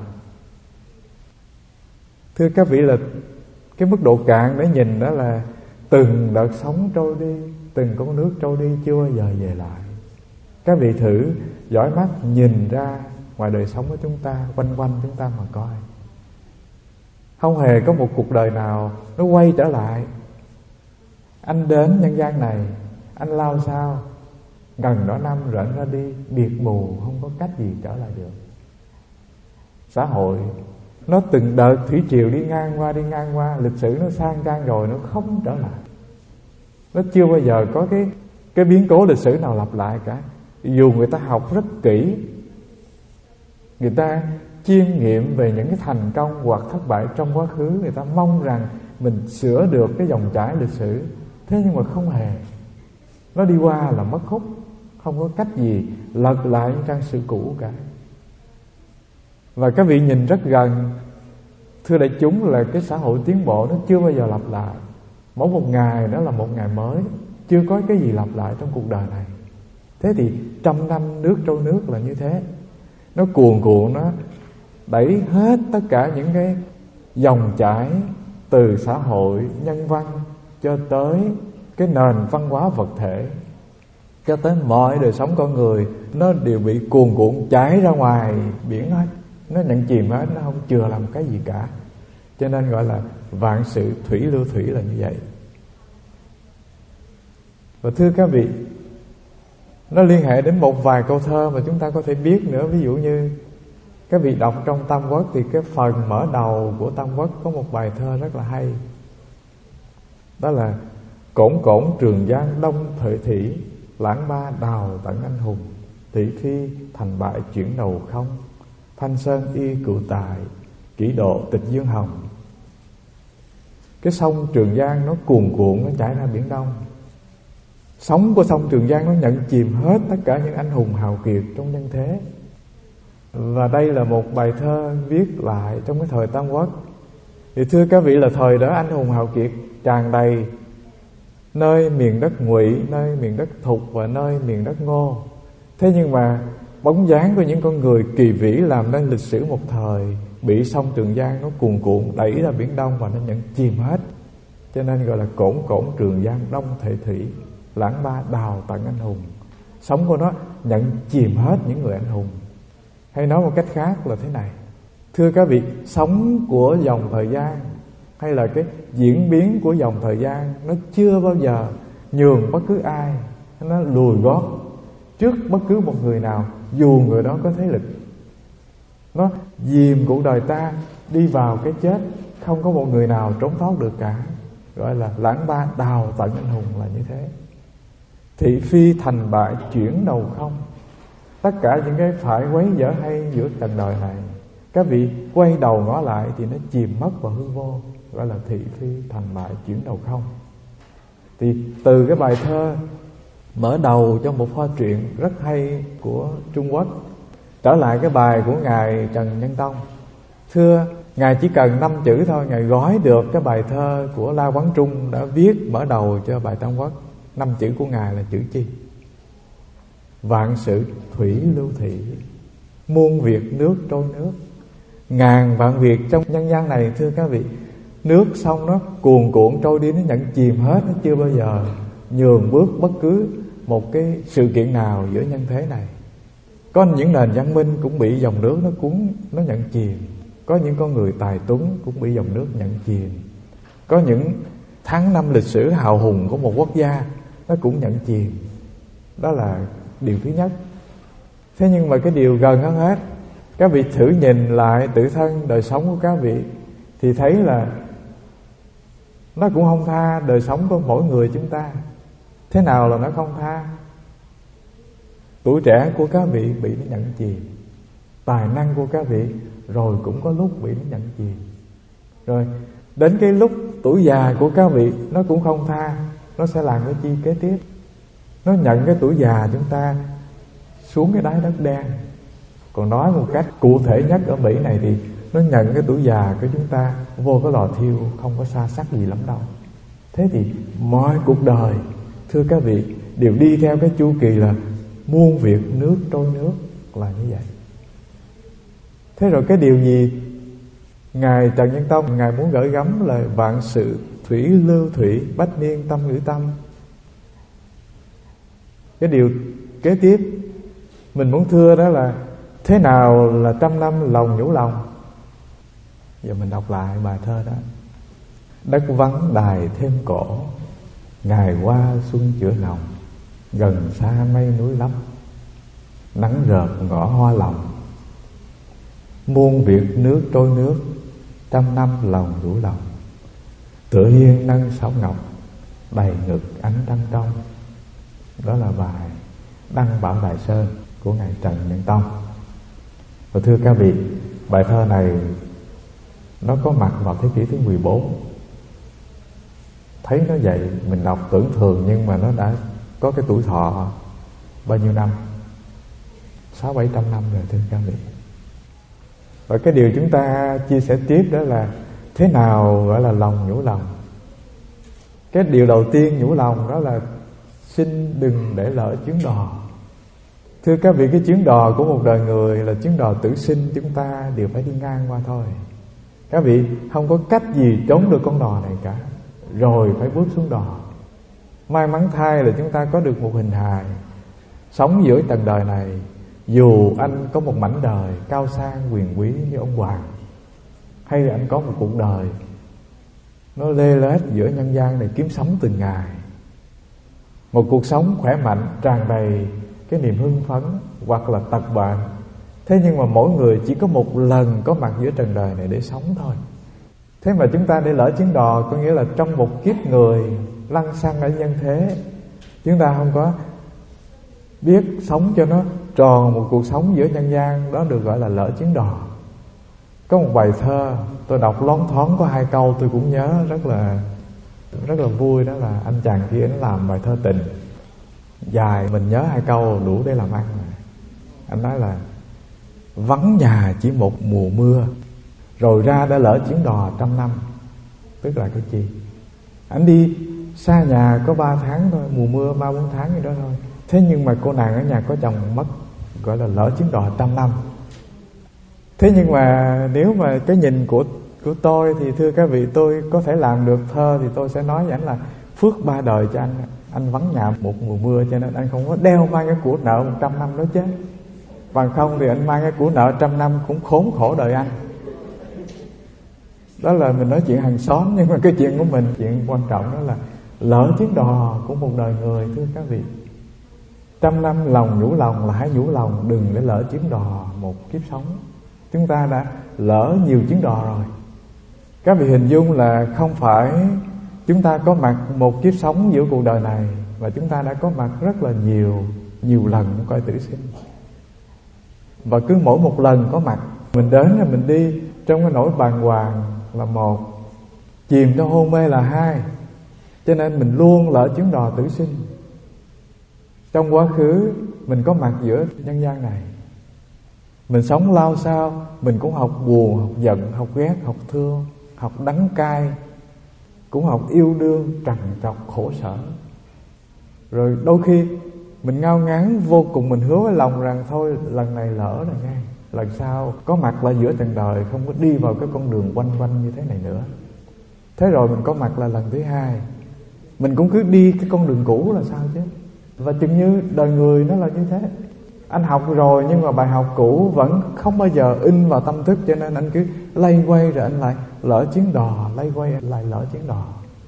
Thưa các vị, là cái mức độ cạn để nhìn đó là từng đợt sóng trôi đi, từng con nước trôi đi, chưa bao giờ về lại. Các vị thử dõi mắt nhìn ra ngoài đời sống của chúng ta, quanh quanh chúng ta mà coi. Không hề có một cuộc đời nào nó quay trở lại. Anh đến nhân gian này, anh lao sao, gần đó năm rồi anh ra đi, biệt mù, không có cách gì trở lại được. Xã hội nó từng đợt thủy triều đi ngang qua, đi ngang qua, lịch sử nó sang trang rồi, nó không trở lại. Nó chưa bao giờ có cái cái biến cố lịch sử nào lặp lại cả. Dù người ta học rất kỹ, người ta chiêm nghiệm về những cái thành công hoặc thất bại trong quá khứ, người ta mong rằng mình sửa được cái dòng chảy lịch sử. Thế nhưng mà không hề. Nó đi qua là mất hút, không có cách gì lật lại những trang sử cũ cả. Và các vị nhìn rất gần, thưa đại chúng, là cái xã hội tiến bộ nó chưa bao giờ lặp lại. Mỗi một ngày đó là một ngày mới, chưa có cái gì lặp lại trong cuộc đời này. Thế thì trăm năm nước trôi nước là như thế. Nó cuồn cuộn, nó đẩy hết tất cả những cái dòng chảy từ xã hội nhân văn cho tới cái nền văn hóa vật thể, cho tới mọi đời sống con người, nó đều bị cuồn cuộn chảy ra ngoài biển hết. Nó nhận chìm hết, nó không chừa làm cái gì cả. Cho nên gọi là vạn sự thủy lưu thủy là như vậy. Và thưa các vị, nó liên hệ đến một vài câu thơ mà chúng ta có thể biết nữa. Ví dụ như các vị đọc trong Tam Quốc thì cái phần mở đầu của Tam Quốc có một bài thơ rất là hay. Đó là: cổn cổn Trường Giang đông thời thủy, lãng ba đào tận anh hùng. Thị phi thành bại chuyển đầu không, Thanh Sơn y cựu tài, kỷ độ tịch dương hồng. Cái sông Trường Giang nó cuồn cuộn, nó chảy ra biển Đông. Sóng của sông Trường Giang nó nhận chìm hết tất cả những anh hùng hào kiệt trong nhân thế. Và đây là một bài thơ viết lại trong cái thời Tam Quốc. Thì thưa các vị, là thời đó anh hùng hào kiệt tràn đầy nơi miền đất Ngụy, nơi miền đất Thục và nơi miền đất Ngô. Thế nhưng mà bóng dáng của những con người kỳ vĩ làm nên lịch sử một thời bị sông Trường Giang nó cuồn cuộn đẩy ra biển Đông và nó nhận chìm hết. Cho nên gọi là cổn cổn Trường Giang đông thể thủy, lãng ba đào tận anh hùng. Sóng của nó nhận chìm hết những người anh hùng. Hay nói một cách khác là thế này: thưa các vị, sóng của dòng thời gian hay là cái diễn biến của dòng thời gian nó chưa bao giờ nhường bất cứ ai, nó lùi gót trước bất cứ một người nào, dù người đó có thế lực. Nó dìm cuộc đời ta đi vào cái chết, không có một người nào trốn thoát được cả. Gọi là lãng ba đào tận anh hùng là như thế. Thị phi thành bại chuyển đầu không. Tất cả những cái phải quấy dở hay giữa trần đời này, các vị quay đầu ngó lại thì nó chìm mất vào hư vô. Gọi là thị phi thành bại chuyển đầu không. Thì từ cái bài thơ mở đầu cho một pho truyện rất hay của Trung Quốc, trở lại cái bài của Ngài Trần Nhân Tông. Thưa, Ngài chỉ cần năm chữ thôi, Ngài gói được cái bài thơ của La Quán Trung đã viết mở đầu cho bài Tam Quốc. Năm chữ của Ngài là chữ chi? Vạn sự thủy lưu thủy, muôn việc nước trôi nước. Ngàn vạn việc trong nhân gian này, thưa các vị, nước sông nó cuồn cuộn trôi đi, nó nhận chìm hết, nó chưa bao giờ nhường bước bất cứ một cái sự kiện nào giữa nhân thế này. Có những nền văn minh cũng bị dòng nước nó cuốn, nó nhận chìm. Có những con người tài tuấn cũng bị dòng nước nhận chìm. Có những tháng năm lịch sử hào hùng của một quốc gia nó cũng nhận chìm. Đó là điều thứ nhất. Thế nhưng mà cái điều gần hơn hết, các vị thử nhìn lại tự thân đời sống của các vị thì thấy là nó cũng không tha đời sống của mỗi người chúng ta. Thế nào là nó không tha? Tuổi trẻ của các vị bị nó nhận chìm, tài năng của các vị rồi cũng có lúc bị nó nhận chìm. Rồi đến cái lúc tuổi già của các vị nó cũng không tha. Nó sẽ làm cái chi kế tiếp? Nó nhận cái tuổi già chúng ta xuống cái đáy đất đen. Còn nói một cách cụ thể nhất ở Mỹ này thì nó nhận cái tuổi già của chúng ta vô cái lò thiêu không có xa sắc gì lắm đâu. Thế thì mọi cuộc đời, thưa các vị, đều đi theo cái chu kỳ là muôn việc nước trôi nước là như vậy. Thế rồi cái điều gì Ngài Trần Nhân Tông Ngài muốn gửi gắm là vạn sự thủy lưu thủy, bách niên tâm ngữ tâm. Cái điều kế tiếp mình muốn thưa đó là thế nào là trăm năm lòng nhủ lòng. Giờ mình đọc lại bài thơ đó: đất vắng đài thêm cổ, ngày qua xuân chữa lòng, gần xa mây núi lắm, nắng rợp ngõ hoa lòng. Muôn việc nước trôi nước, trăm năm lòng rủ lòng. Tựa hiên nâng sáo ngọc, đầy ngực ánh trăng trong. Đó là bài Đăng Bảo Đại Sơn của Ngài Trần Nhân Tông. Và thưa các vị, bài thơ này nó có mặt vào thế kỷ thứ mười bốn. Thấy nó vậy mình đọc tưởng thường, nhưng mà nó đã có cái tuổi thọ bao nhiêu năm? Sáu bảy trăm năm rồi thưa các vị. Và cái điều chúng ta chia sẻ tiếp đó là thế nào gọi là lòng nhủ lòng. Cái điều đầu tiên nhủ lòng đó là xin đừng để lỡ chuyến đò. Thưa các vị, cái chuyến đò của một đời người là chuyến đò tử sinh, chúng ta đều phải đi ngang qua thôi. Các vị không có cách gì trốn được con đò này cả, rồi phải bước xuống đò. May mắn thay là chúng ta có được một hình hài sống giữa tầng đời này. Dù anh có một mảnh đời cao sang quyền quý như ông Hoàng, hay là anh có một cuộc đời nó lê lết giữa nhân gian này kiếm sống từng ngày, một cuộc sống khỏe mạnh tràn đầy cái niềm hưng phấn hoặc là tật bệnh. Thế nhưng mà mỗi người chỉ có một lần có mặt giữa trần đời này để sống thôi. Thế mà chúng ta để lỡ chuyến đò, có nghĩa là trong một kiếp người lăn xăng ở nhân thế, chúng ta không có biết sống cho nó tròn một cuộc sống giữa nhân gian, đó được gọi là lỡ chuyến đò. Có một bài thơ tôi đọc loáng thoáng có hai câu tôi cũng nhớ rất là rất là vui, đó là anh chàng kia anh làm bài thơ tình dài, mình nhớ hai câu đủ để làm ăn. Anh nói là vắng nhà chỉ một mùa mưa, rồi ra đã lỡ chuyến đò trăm năm. Tức là cái chi? Anh đi xa nhà có ba tháng thôi, mùa mưa ba bốn tháng gì đó thôi. Thế nhưng mà cô nàng ở nhà có chồng mất, gọi là lỡ chuyến đò trăm năm. Thế nhưng mà nếu mà cái nhìn của của tôi thì thưa các vị, tôi có thể làm được thơ thì tôi sẽ nói với anh là phước ba đời cho anh. Anh vắng nhà một mùa mưa cho nên anh không có đeo mang cái của nợ một trăm năm đó chứ. Bằng không thì anh mang cái của nợ trăm năm cũng khốn khổ đời anh. Đó là mình nói chuyện hàng xóm, nhưng mà cái chuyện của mình, chuyện quan trọng đó là lỡ chuyến đò của một đời người. Thưa các vị, trăm năm lòng nhủ lòng là hãy nhủ lòng, đừng để lỡ chuyến đò một kiếp sống. Chúng ta đã lỡ nhiều chuyến đò rồi. Các vị hình dung là không phải chúng ta có mặt một kiếp sống giữa cuộc đời này, mà chúng ta đã có mặt rất là nhiều nhiều lần coi tử sinh. Và cứ mỗi một lần có mặt, mình đến là mình đi trong cái nỗi bàng hoàng là một, chìm trong hôn mê là hai. Cho nên mình luôn lỡ chuyến đò tử sinh. Trong quá khứ mình có mặt giữa nhân gian này, mình sống lao sao, mình cũng học buồn, học giận, học ghét, học thương, học đắng cay, cũng học yêu đương, trằn trọc, khổ sở. Rồi đôi khi mình ngao ngán vô cùng, mình hứa với lòng rằng thôi lần này lỡ rồi nghe, lần sau có mặt lại giữa trần đời, không có đi vào cái con đường quanh quanh như thế này nữa. Thế rồi mình có mặt là lần thứ hai, mình cũng cứ đi cái con đường cũ là sao chứ. Và chừng như đời người nó là như thế. Anh học rồi nhưng mà bài học cũ vẫn không bao giờ in vào tâm thức, cho nên anh cứ lay quay rồi anh lại lỡ chuyến đò, lay quay lại lỡ chuyến đò.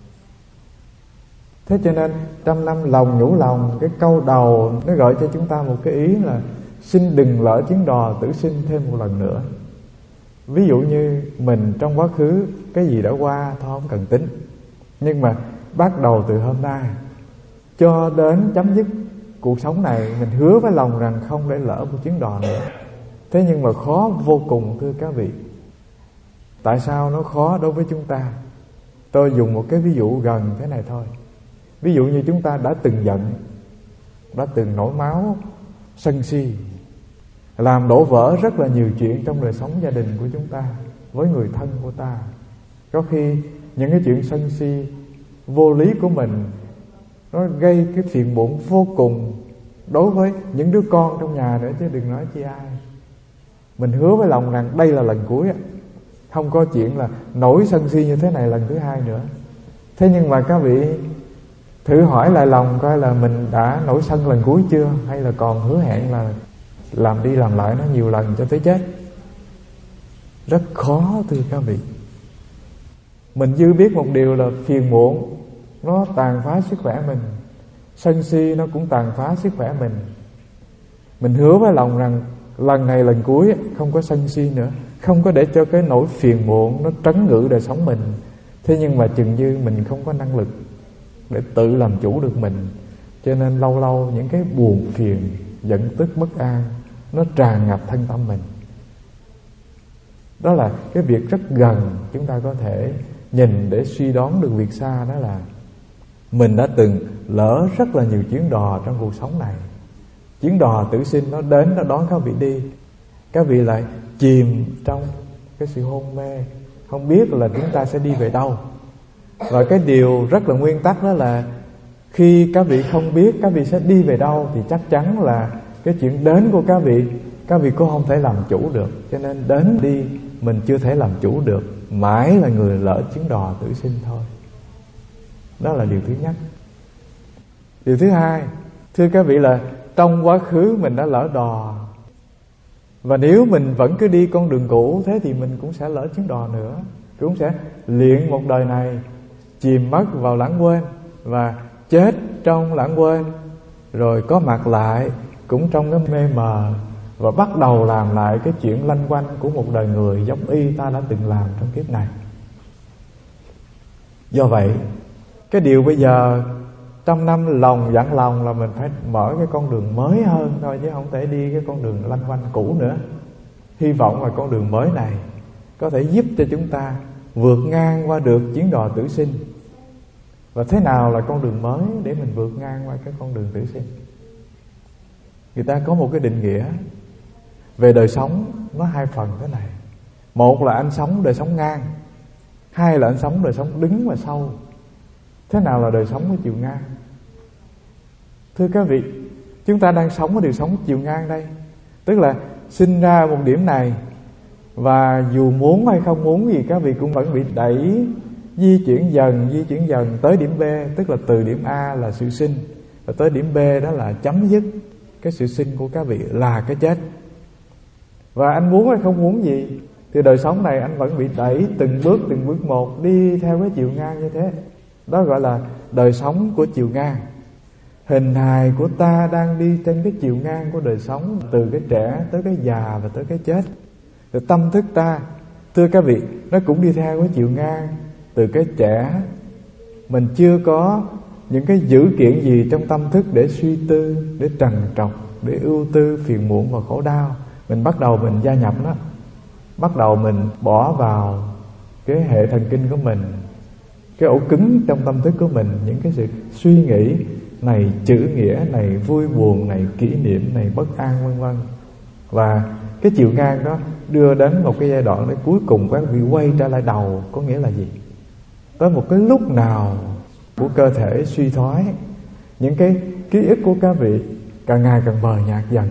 Thế cho nên trăm năm lòng nhủ lòng, cái câu đầu nó gọi cho chúng ta một cái ý là xin đừng lỡ chuyến đò tử sinh thêm một lần nữa. Ví dụ như mình trong quá khứ cái gì đã qua thôi không cần tính, nhưng mà bắt đầu từ hôm nay cho đến chấm dứt cuộc sống này, mình hứa với lòng rằng không để lỡ một chuyến đò nữa. Thế nhưng mà khó vô cùng thưa các vị. Tại sao nó khó đối với chúng ta? Tôi dùng một cái ví dụ gần thế này thôi. Ví dụ như chúng ta đã từng giận, đã từng nổi máu sân si, làm đổ vỡ rất là nhiều chuyện trong đời sống gia đình của chúng ta với người thân của ta. Có khi những cái chuyện sân si vô lý của mình nó gây cái phiền muộn vô cùng đối với những đứa con trong nhà nữa, chứ đừng nói chi ai. Mình hứa với lòng rằng đây là lần cuối, không có chuyện là nổi sân si như thế này lần thứ hai nữa. Thế nhưng mà các vị thử hỏi lại lòng coi là mình đã nổi sân lần cuối chưa, hay là còn hứa hẹn là làm đi làm lại nó nhiều lần cho tới chết. Rất khó thưa các vị. Mình dư biết một điều là phiền muộn nó tàn phá sức khỏe mình, sân si nó cũng tàn phá sức khỏe mình. Mình hứa với lòng rằng lần này lần cuối không có sân si nữa, không có để cho cái nỗi phiền muộn nó trấn ngự đời sống mình. Thế nhưng mà chừng như mình không có năng lực để tự làm chủ được mình, cho nên lâu lâu những cái buồn phiền, giận tức, bất an nó tràn ngập thân tâm mình. Đó là cái việc rất gần chúng ta có thể nhìn để suy đoán được việc xa. Đó là mình đã từng lỡ rất là nhiều chuyến đò trong cuộc sống này. Chuyến đò tử sinh nó đến, nó đón các vị đi. các vị lại chìm trong cái sự hôn mê, không biết là chúng ta sẽ đi về đâu. Và cái điều rất là nguyên tắc đó là khi các vị không biết các vị sẽ đi về đâu thì chắc chắn là cái chuyện đến của các vị, các vị cũng không thể làm chủ được. Cho nên đến đi mình chưa thể làm chủ được, mãi là người lỡ chuyến đò tử sinh thôi. Đó là điều thứ nhất. Điều thứ hai, thưa các vị, là trong quá khứ mình đã lỡ đò, và nếu mình vẫn cứ đi con đường cũ, thế thì mình cũng sẽ lỡ chuyến đò nữa, cũng sẽ luyện một đời này chìm mất vào lãng quên và chết trong lãng quên, rồi có mặt lại cũng trong cái mê mờ, và bắt đầu làm lại cái chuyện lanh quanh của một đời người giống y ta đã từng làm trong kiếp này. Do vậy, cái điều bây giờ trong năm lòng dặn lòng là mình phải mở cái con đường mới hơn thôi, chứ không thể đi cái con đường lanh quanh cũ nữa. Hy vọng là con đường mới này có thể giúp cho chúng ta vượt ngang qua được chuyến đò tử sinh. Và thế nào là con đường mới để mình vượt ngang qua cái con đường tử sinh? Người ta có một cái định nghĩa về đời sống, nó hai phần thế này. Một là anh sống đời sống ngang, hai là anh sống đời sống đứng và sâu. Thế nào là đời sống của chiều ngang? Thưa các vị, chúng ta đang sống ở đời sống chiều ngang đây. Tức là sinh ra một điểm này, và dù muốn hay không muốn gì các vị cũng vẫn bị đẩy di chuyển dần, di chuyển dần tới điểm B. Tức là từ điểm A là sự sinh, và tới điểm B đó là chấm dứt cái sự sinh của các vị, là cái chết. Và anh muốn hay không muốn gì thì đời sống này anh vẫn bị đẩy từng bước từng bước một đi theo cái chiều ngang như thế. Đó gọi là đời sống của chiều ngang. Hình hài của ta đang đi trên cái chiều ngang của đời sống, từ cái trẻ tới cái già và tới cái chết. Rồi tâm thức ta, thưa các vị, nó cũng đi theo cái chiều ngang. Từ cái trẻ mình chưa có những cái dữ kiện gì trong tâm thức để suy tư, để trằn trọc, để ưu tư, phiền muộn và khổ đau. Mình bắt đầu mình gia nhập nó, bắt đầu mình bỏ vào cái hệ thần kinh của mình, cái ổ cứng trong tâm thức của mình, những cái sự suy nghĩ này, chữ nghĩa này, vui buồn này, kỷ niệm này, bất an vân vân. Và cái chiều ngang đó đưa đến một cái giai đoạn để cuối cùng các vị quay trở lại đầu. Có nghĩa là gì? Tới một cái lúc nào của cơ thể suy thoái, những cái ký ức của các vị càng ngày càng mờ nhạt dần.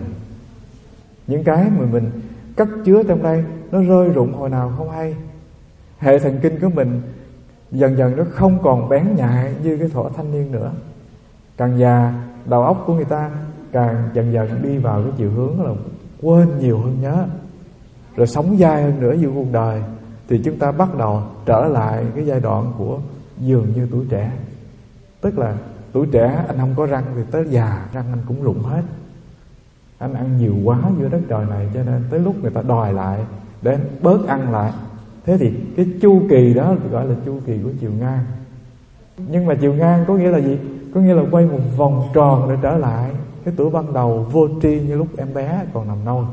Những cái mà mình cất chứa trong đây nó rơi rụng hồi nào không hay. Hệ thần kinh của mình dần dần nó không còn bén nhạy như cái thuở thanh niên nữa. Càng già, đầu óc của người ta càng dần dần đi vào cái chiều hướng là quên nhiều hơn nhớ, rồi sống dai hơn nữa giữa cuộc đời. Thì chúng ta bắt đầu trở lại cái giai đoạn của dường như tuổi trẻ. Tức là tuổi trẻ anh không có răng, thì tới già răng anh cũng rụng hết. Anh ăn nhiều quá giữa đất trời này, cho nên tới lúc người ta đòi lại để anh bớt ăn lại. Thế thì cái chu kỳ đó gọi là chu kỳ của chiều ngang. Nhưng mà chiều ngang có nghĩa là gì? Có nghĩa là quay một vòng tròn để trở lại cái tuổi ban đầu vô tri như lúc em bé còn nằm nôi.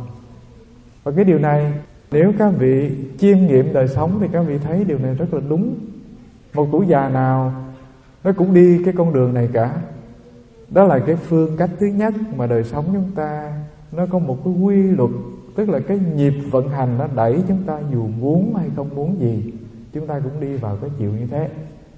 Và cái điều này nếu các vị chiêm nghiệm đời sống thì các vị thấy điều này rất là đúng. Một tuổi già nào nó cũng đi cái con đường này cả. Đó là cái phương cách thứ nhất mà đời sống chúng ta nó có một cái quy luật. Tức là cái nhịp vận hành nó đẩy chúng ta dù muốn hay không muốn gì, chúng ta cũng đi vào cái chiều như thế.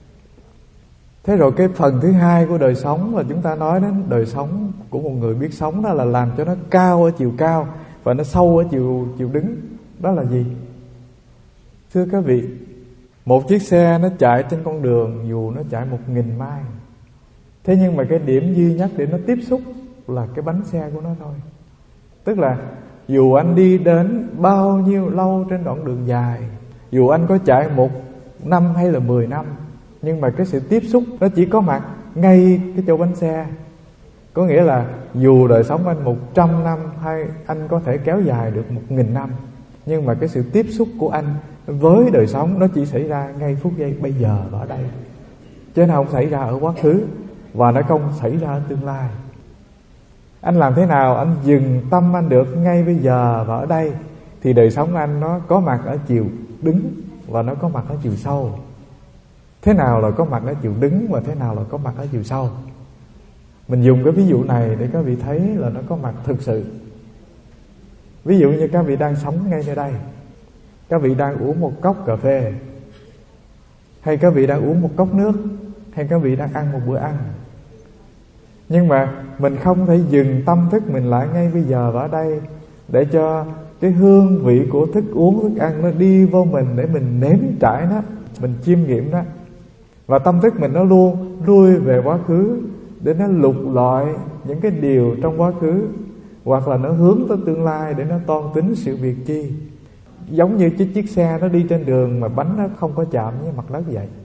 Thế rồi cái phần thứ hai của đời sống là chúng ta nói đến đời sống của một người biết sống, đó là làm cho nó cao ở chiều cao và nó sâu ở chiều chiều đứng. Đó là gì? Thưa các vị, một chiếc xe nó chạy trên con đường dù nó chạy một nghìn mai, thế nhưng mà cái điểm duy nhất để nó tiếp xúc là cái bánh xe của nó thôi. Tức là dù anh đi đến bao nhiêu lâu trên đoạn đường dài, dù anh có chạy một năm hay là mười năm, nhưng mà cái sự tiếp xúc nó chỉ có mặt ngay cái chỗ bánh xe. Có nghĩa là dù đời sống anh một trăm năm hay anh có thể kéo dài được một nghìn năm, nhưng mà cái sự tiếp xúc của anh với đời sống nó chỉ xảy ra ngay phút giây bây giờ và ở đây, chứ nó không xảy ra ở quá khứ, và nó không xảy ra ở tương lai. Anh làm thế nào anh dừng tâm anh được ngay bây giờ và ở đây, thì đời sống anh nó có mặt ở chiều đứng và nó có mặt ở chiều sâu. Thế nào là có mặt ở chiều đứng và thế nào là có mặt ở chiều sâu? Mình dùng cái ví dụ này để các vị thấy là nó có mặt thực sự. Ví dụ như các vị đang sống ngay nơi đây, các vị đang uống một cốc cà phê, hay các vị đang uống một cốc nước, hay các vị đang ăn một bữa ăn. Nhưng mà mình không thể dừng tâm thức mình lại ngay bây giờ và ở đây, để cho cái hương vị của thức uống, thức ăn nó đi vô mình, để mình nếm trải nó, mình chiêm nghiệm nó. Và tâm thức mình nó luôn lui về quá khứ, để nó lục lọi những cái điều trong quá khứ, hoặc là nó hướng tới tương lai để nó toan tính sự việc chi. Giống như chiếc chiếc xe nó đi trên đường mà bánh nó không có chạm với mặt đất vậy.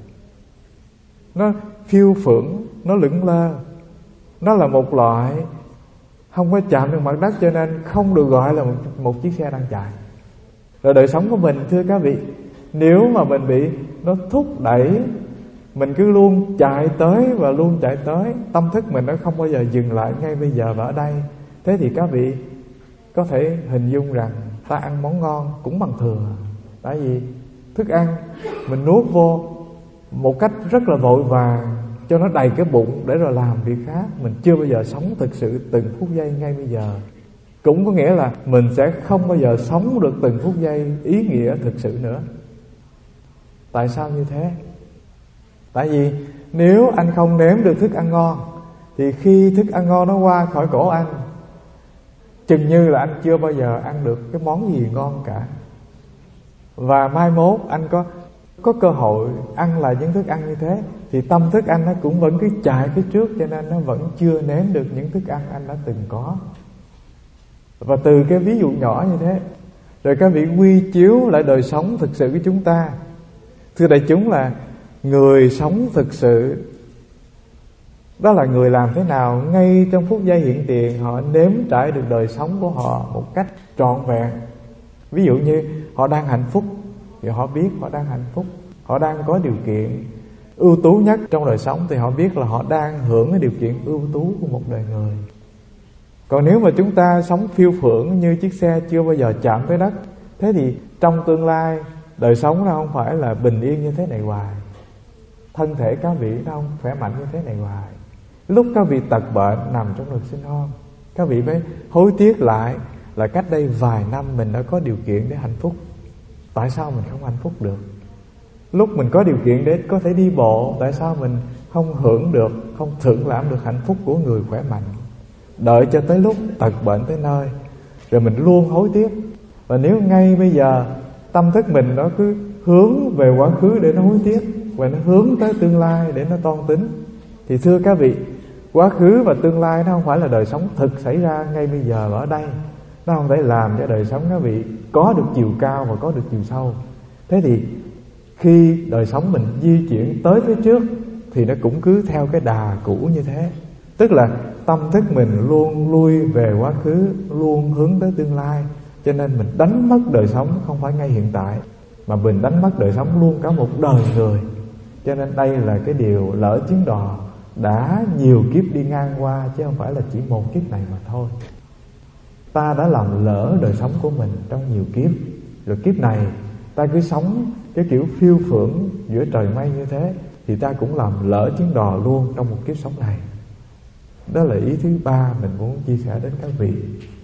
Nó phiêu phưởng, nó lững lơ, nó là một loại không có chạm được mặt đất, cho nên không được gọi là một, một chiếc xe đang chạy. Rồi đời sống của mình, thưa các vị, nếu mà mình bị nó thúc đẩy, mình cứ luôn chạy tới và luôn chạy tới, tâm thức mình nó không bao giờ dừng lại ngay bây giờ và ở đây. Thế thì các vị có thể hình dung rằng ta ăn món ngon cũng bằng thừa. Tại vì thức ăn mình nuốt vô một cách rất là vội vàng, cho nó đầy cái bụng để rồi làm việc khác. Mình chưa bao giờ sống thực sự từng phút giây ngay bây giờ. Cũng có nghĩa là mình sẽ không bao giờ sống được từng phút giây ý nghĩa thực sự nữa. Tại sao như thế? Tại vì nếu anh không nếm được thức ăn ngon, thì khi thức ăn ngon nó qua khỏi cổ anh, chừng như là anh chưa bao giờ ăn được cái món gì ngon cả. Và mai mốt anh có có cơ hội ăn lại những thức ăn như thế, thì tâm thức anh nó cũng vẫn cứ chạy phía trước, cho nên nó vẫn chưa nếm được những thức ăn anh đã từng có. Và từ cái ví dụ nhỏ như thế, rồi các vị quy chiếu lại đời sống thực sự của chúng ta. Thưa đại chúng, là người sống thực sự đó là người làm thế nào ngay trong phút giây hiện tiền họ nếm trải được đời sống của họ một cách trọn vẹn. Ví dụ như họ đang hạnh phúc thì họ biết họ đang hạnh phúc. Họ đang có điều kiện ưu tú nhất trong đời sống thì họ biết là họ đang hưởng cái điều kiện ưu tú của một đời người. Còn nếu mà chúng ta sống phiêu phưởng như chiếc xe chưa bao giờ chạm tới đất, thế thì trong tương lai đời sống nó không phải là bình yên như thế này hoài. Thân thể các vị nó không khỏe mạnh như thế này hoài. Lúc các vị tật bệnh nằm trong lực sinh hôn, các vị mới hối tiếc lại là cách đây vài năm mình đã có điều kiện để hạnh phúc. Tại sao mình không hạnh phúc được? Lúc mình có điều kiện để có thể đi bộ, tại sao mình không hưởng được, không thưởng lãm được hạnh phúc của người khỏe mạnh? Đợi cho tới lúc tật bệnh tới nơi, rồi mình luôn hối tiếc. Và nếu ngay bây giờ tâm thức mình nó cứ hướng về quá khứ để nó hối tiếc, và nó hướng tới tương lai để nó toan tính, thì thưa các vị, quá khứ và tương lai nó không phải là đời sống thực xảy ra ngay bây giờ và ở đây. Nó không thể làm cho đời sống các vị có được chiều cao và có được chiều sâu. Thế thì khi đời sống mình di chuyển tới phía trước thì nó cũng cứ theo cái đà cũ như thế. Tức là tâm thức mình luôn lui về quá khứ, luôn hướng tới tương lai. Cho nên mình đánh mất đời sống không phải ngay hiện tại, mà mình đánh mất đời sống luôn cả một đời người. Cho nên đây là cái điều lỡ chuyến đò đã nhiều kiếp đi ngang qua, chứ không phải là chỉ một kiếp này mà thôi. Ta đã làm lỡ đời sống của mình trong nhiều kiếp, rồi kiếp này ta cứ sống cái kiểu phiêu phưởng giữa trời mây như thế, thì ta cũng làm lỡ chuyến đò luôn trong một kiếp sống này. Đó là ý thứ ba mình muốn chia sẻ đến các vị.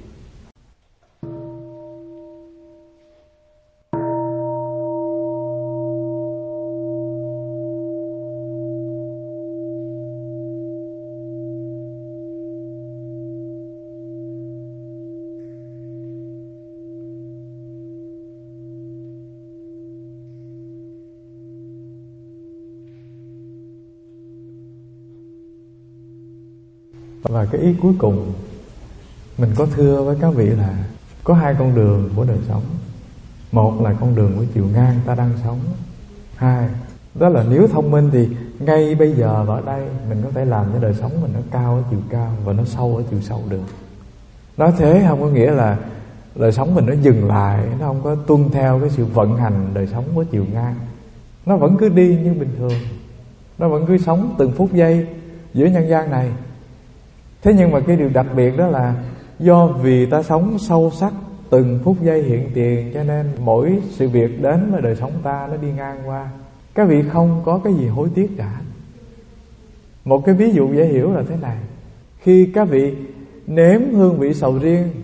Và cái ý cuối cùng mình có thưa với các vị là có hai con đường của đời sống. Một là con đường của chiều ngang ta đang sống. Hai, đó là nếu thông minh thì ngay bây giờ và ở đây mình có thể làm cho đời sống mình nó cao ở chiều cao và nó sâu ở chiều sâu được. Nói thế không có nghĩa là đời sống mình nó dừng lại, nó không có tuân theo cái sự vận hành đời sống của chiều ngang. Nó vẫn cứ đi như bình thường, nó vẫn cứ sống từng phút giây giữa nhân gian này. Thế nhưng mà cái điều đặc biệt đó là do vì ta sống sâu sắc từng phút giây hiện tiền, cho nên mỗi sự việc đến với đời sống ta nó đi ngang qua. Các vị không có cái gì hối tiếc cả. Một cái ví dụ dễ hiểu là thế này: khi các vị nếm hương vị sầu riêng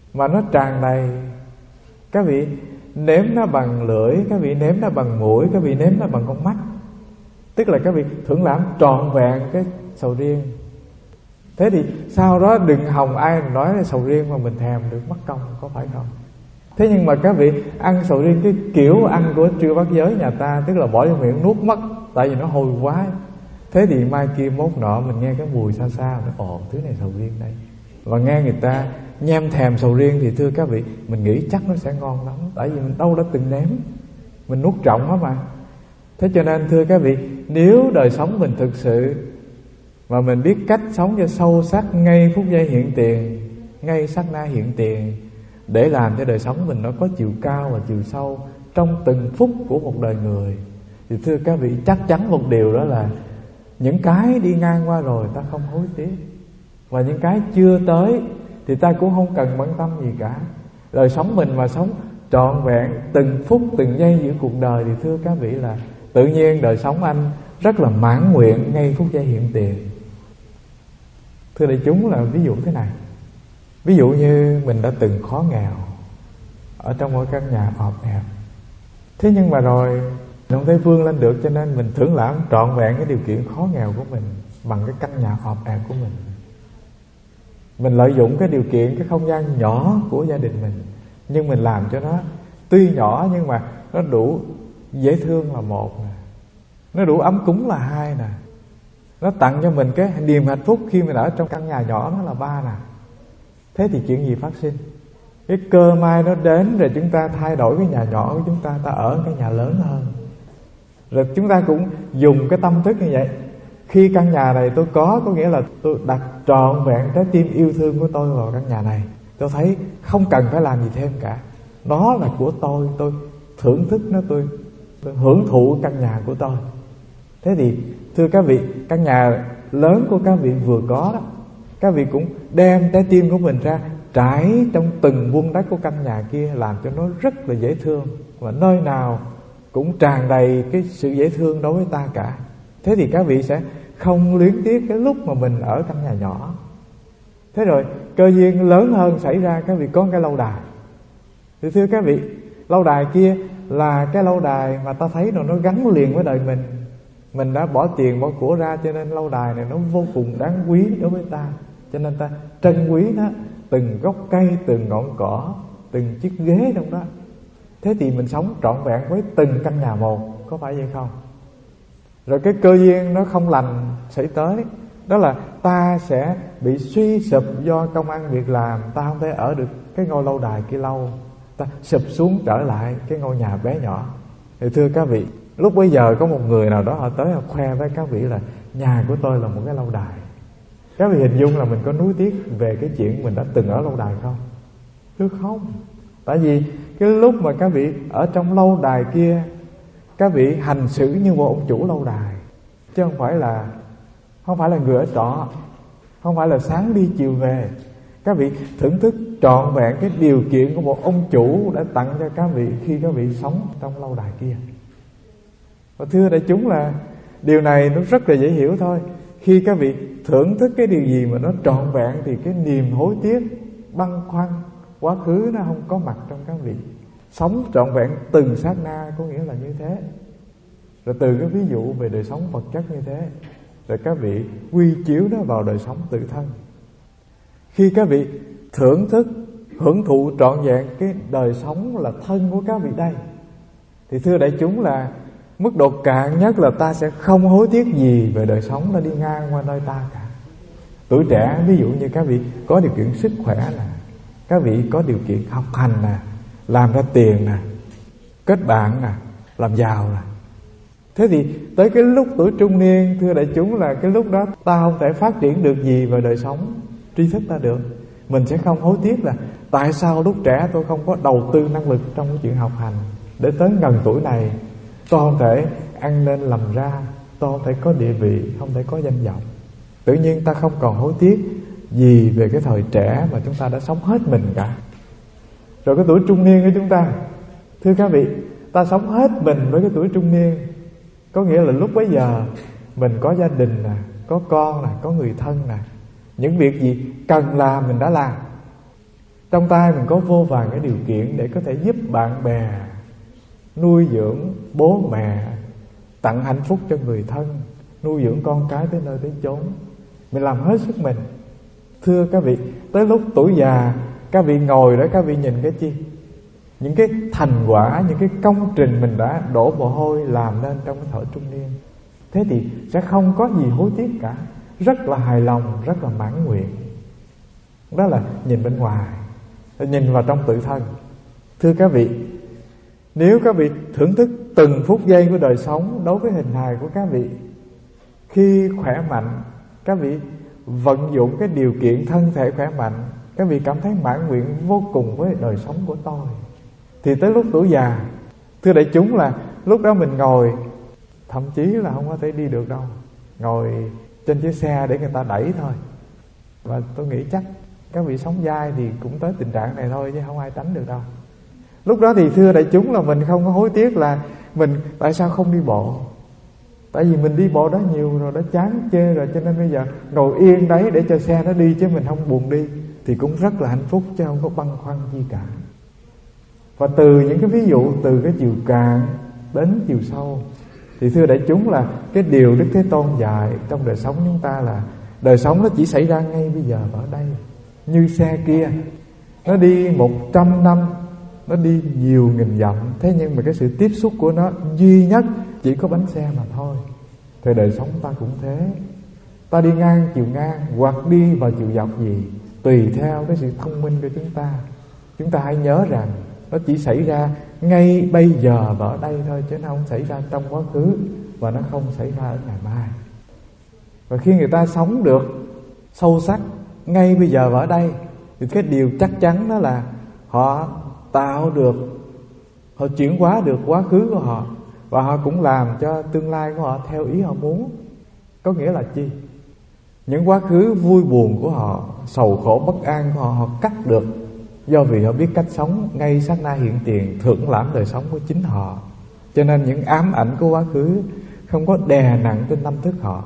mà nó tràn đầy. Các vị nếm nó bằng lưỡi, các vị nếm nó bằng mũi, các vị nếm nó bằng con mắt. Tức là các vị thưởng lãm trọn vẹn cái sầu riêng. Thế thì sau đó đừng hòng ai nói là sầu riêng mà mình thèm được mất công, có phải không? Thế nhưng mà các vị ăn sầu riêng cái kiểu ăn của Trư Bát Giới nhà ta, tức là bỏ vô miệng nuốt mất, tại vì nó hôi quá. Thế thì mai kia mốt nọ mình nghe cái mùi xa xa, mình nói ồ, thứ này sầu riêng đây. Và nghe người ta nhem thèm sầu riêng thì thưa các vị, mình nghĩ chắc nó sẽ ngon lắm, tại vì mình đâu đã từng nếm, mình nuốt trọng đó mà. Thế cho nên thưa các vị, nếu đời sống mình thực sự mà mình biết cách sống cho sâu sắc ngay phút giây hiện tiền, ngay sát na hiện tiền, để làm cho đời sống mình nó có chiều cao và chiều sâu trong từng phút của một đời người, thì thưa các vị, chắc chắn một điều đó là những cái đi ngang qua rồi ta không hối tiếc, và những cái chưa tới thì ta cũng không cần bận tâm gì cả. Đời sống mình mà sống trọn vẹn từng phút từng giây giữa cuộc đời thì thưa các vị là tự nhiên đời sống anh rất là mãn nguyện ngay phút giây hiện tiền. Thưa đại chúng, là ví dụ thế này. Ví dụ như mình đã từng khó nghèo ở trong một căn nhà ọp ẹp. Thế nhưng mà rồi mình không thể vươn lên được, cho nên mình thưởng lãm trọn vẹn cái điều kiện khó nghèo của mình bằng cái căn nhà ọp ẹp của mình. Mình lợi dụng cái điều kiện, cái không gian nhỏ của gia đình mình, nhưng mình làm cho nó tuy nhỏ nhưng mà nó đủ dễ thương là một nè, nó đủ ấm cúng là hai nè, nó tặng cho mình cái niềm hạnh phúc khi mình ở trong căn nhà nhỏ nó là ba nè. Thế thì chuyện gì phát sinh? Cái cơ may nó đến rồi chúng ta thay đổi cái nhà nhỏ của chúng ta, ta ở cái nhà lớn hơn. Rồi chúng ta cũng dùng cái tâm thức như vậy. Khi căn nhà này tôi có, có nghĩa là tôi đặt trọn vẹn trái tim yêu thương của tôi vào căn nhà này. Tôi thấy không cần phải làm gì thêm cả, nó là của tôi, tôi thưởng thức nó, tôi, tôi hưởng thụ căn nhà của tôi. Thế thì thưa các vị, căn nhà lớn của các vị vừa có đó, các vị cũng đem trái tim của mình ra trải trong từng vuông đất của căn nhà kia, làm cho nó rất là dễ thương, và nơi nào cũng tràn đầy cái sự dễ thương đối với ta cả. Thế thì các vị sẽ không luyến tiếc cái lúc mà mình ở căn nhà nhỏ. Thế rồi cơ duyên lớn hơn xảy ra, các vị có cái lâu đài. Thì thưa các vị, lâu đài kia là cái lâu đài mà ta thấy rồi nó gắn liền với đời mình. Mình đã bỏ tiền bỏ của ra, cho nên lâu đài này nó vô cùng đáng quý đối với ta. Cho nên ta trân quý nó, từng gốc cây, từng ngọn cỏ, từng chiếc ghế trong đó. Thế thì mình sống trọn vẹn với từng căn nhà một, có phải vậy không? Rồi cái cơ duyên nó không lành xảy tới, đó là ta sẽ bị suy sụp do công ăn việc làm, ta không thể ở được cái ngôi lâu đài kia lâu, ta sụp xuống trở lại cái ngôi nhà bé nhỏ. Thì thưa các vị, lúc bấy giờ có một người nào đó họ tới họ khoe với các vị là nhà của tôi là một cái lâu đài. Các vị hình dung là mình có nuối tiếc về cái chuyện mình đã từng ở lâu đài không? Thưa không. Tại vì cái lúc mà các vị ở trong lâu đài kia, các vị hành xử như một ông chủ lâu đài, chứ không phải là không phải là người ở trọ, không phải là sáng đi chiều về. Các vị thưởng thức trọn vẹn cái điều kiện của một ông chủ đã tặng cho các vị khi các vị sống trong lâu đài kia. Và thưa đại chúng, là điều này nó rất là dễ hiểu thôi. Khi các vị thưởng thức cái điều gì mà nó trọn vẹn thì cái niềm hối tiếc, băn khoăn quá khứ nó không có mặt trong các vị. Sống trọn vẹn từng sát na có nghĩa là như thế. Rồi từ cái ví dụ về đời sống vật chất như thế, rồi các vị quy chiếu nó vào đời sống tự thân. Khi các vị thưởng thức, hưởng thụ trọn vẹn cái đời sống là thân của các vị đây, thì thưa đại chúng, là mức độ cạn nhất là ta sẽ không hối tiếc gì về đời sống nó đi ngang qua nơi ta cả. Tuổi trẻ, ví dụ như các vị có điều kiện sức khỏe nè, các vị có điều kiện học hành nè, làm ra tiền nè, kết bạn nè, làm giàu nè. Thế thì tới cái lúc tuổi trung niên, thưa đại chúng, là cái lúc đó ta không thể phát triển được gì về đời sống tri thức ta được. Mình sẽ không hối tiếc là tại sao lúc trẻ tôi không có đầu tư năng lực trong cái chuyện học hành, để tới gần tuổi này tôi không thể ăn nên làm ra, tôi không thể có địa vị, không thể có danh vọng. Tự nhiên ta không còn hối tiếc gì về cái thời trẻ mà chúng ta đã sống hết mình cả. Rồi cái tuổi trung niên của chúng ta, thưa các vị, ta sống hết mình với cái tuổi trung niên. Có nghĩa là lúc bấy giờ mình có gia đình nè, có con nè, có người thân nè, những việc gì cần làm mình đã làm. Trong tay mình có vô vàn cái điều kiện để có thể giúp bạn bè, nuôi dưỡng bố mẹ, tặng hạnh phúc cho người thân, nuôi dưỡng con cái tới nơi tới chốn. Mình làm hết sức mình. Thưa các vị, tới lúc tuổi già, các vị ngồi đó, các vị nhìn cái chi? Những cái thành quả, những cái công trình mình đã đổ mồ hôi làm nên trong cái thời trung niên. Thế thì sẽ không có gì hối tiếc cả. Rất là hài lòng, rất là mãn nguyện. Đó là nhìn bên ngoài, nhìn vào trong tự thân. Thưa các vị, nếu các vị thưởng thức từng phút giây của đời sống đối với hình hài của các vị, khi khỏe mạnh, các vị vận dụng cái điều kiện thân thể khỏe mạnh, các vị cảm thấy mãn nguyện vô cùng với đời sống của tôi. Thì tới lúc tuổi già, thưa đại chúng, là lúc đó mình ngồi, thậm chí là không có thể đi được đâu, ngồi trên chiếc xe để người ta đẩy thôi. Và tôi nghĩ chắc các vị sống dai thì cũng tới tình trạng này thôi, chứ không ai tránh được đâu. Lúc đó thì thưa đại chúng, là mình không có hối tiếc là mình tại sao không đi bộ. Tại vì mình đi bộ đó nhiều rồi, đã chán chê rồi, cho nên bây giờ ngồi yên đấy để cho xe nó đi, chứ mình không buồn đi, thì cũng rất là hạnh phúc, chứ không có băn khoăn gì cả. Và từ những cái ví dụ từ cái chiều cạn đến chiều sâu, thì thưa đại chúng, là cái điều Đức Thế Tôn dạy trong đời sống chúng ta là đời sống nó chỉ xảy ra ngay bây giờ ở đây. Như xe kia, nó đi một trăm năm, nó đi nhiều nghìn dặm, thế nhưng mà cái sự tiếp xúc của nó duy nhất chỉ có bánh xe mà thôi. Thì đời sống ta cũng thế. Ta đi ngang chiều ngang hoặc đi vào chiều dọc gì, tùy theo cái sự thông minh của chúng ta. Chúng ta hãy nhớ rằng nó chỉ xảy ra ngay bây giờ và ở đây thôi, chứ nó không xảy ra trong quá khứ, và nó không xảy ra ở ngày mai. Và khi người ta sống được sâu sắc ngay bây giờ và ở đây, thì cái điều chắc chắn đó là họ tạo được, họ chuyển hóa được quá khứ của họ, và họ cũng làm cho tương lai của họ theo ý họ muốn. Có nghĩa là chi? Những quá khứ vui buồn của họ, sầu khổ bất an của họ, họ cắt được, do vì họ biết cách sống ngay sát na hiện tiền, thưởng lãm đời sống của chính họ. Cho nên những ám ảnh của quá khứ không có đè nặng trên tâm thức họ.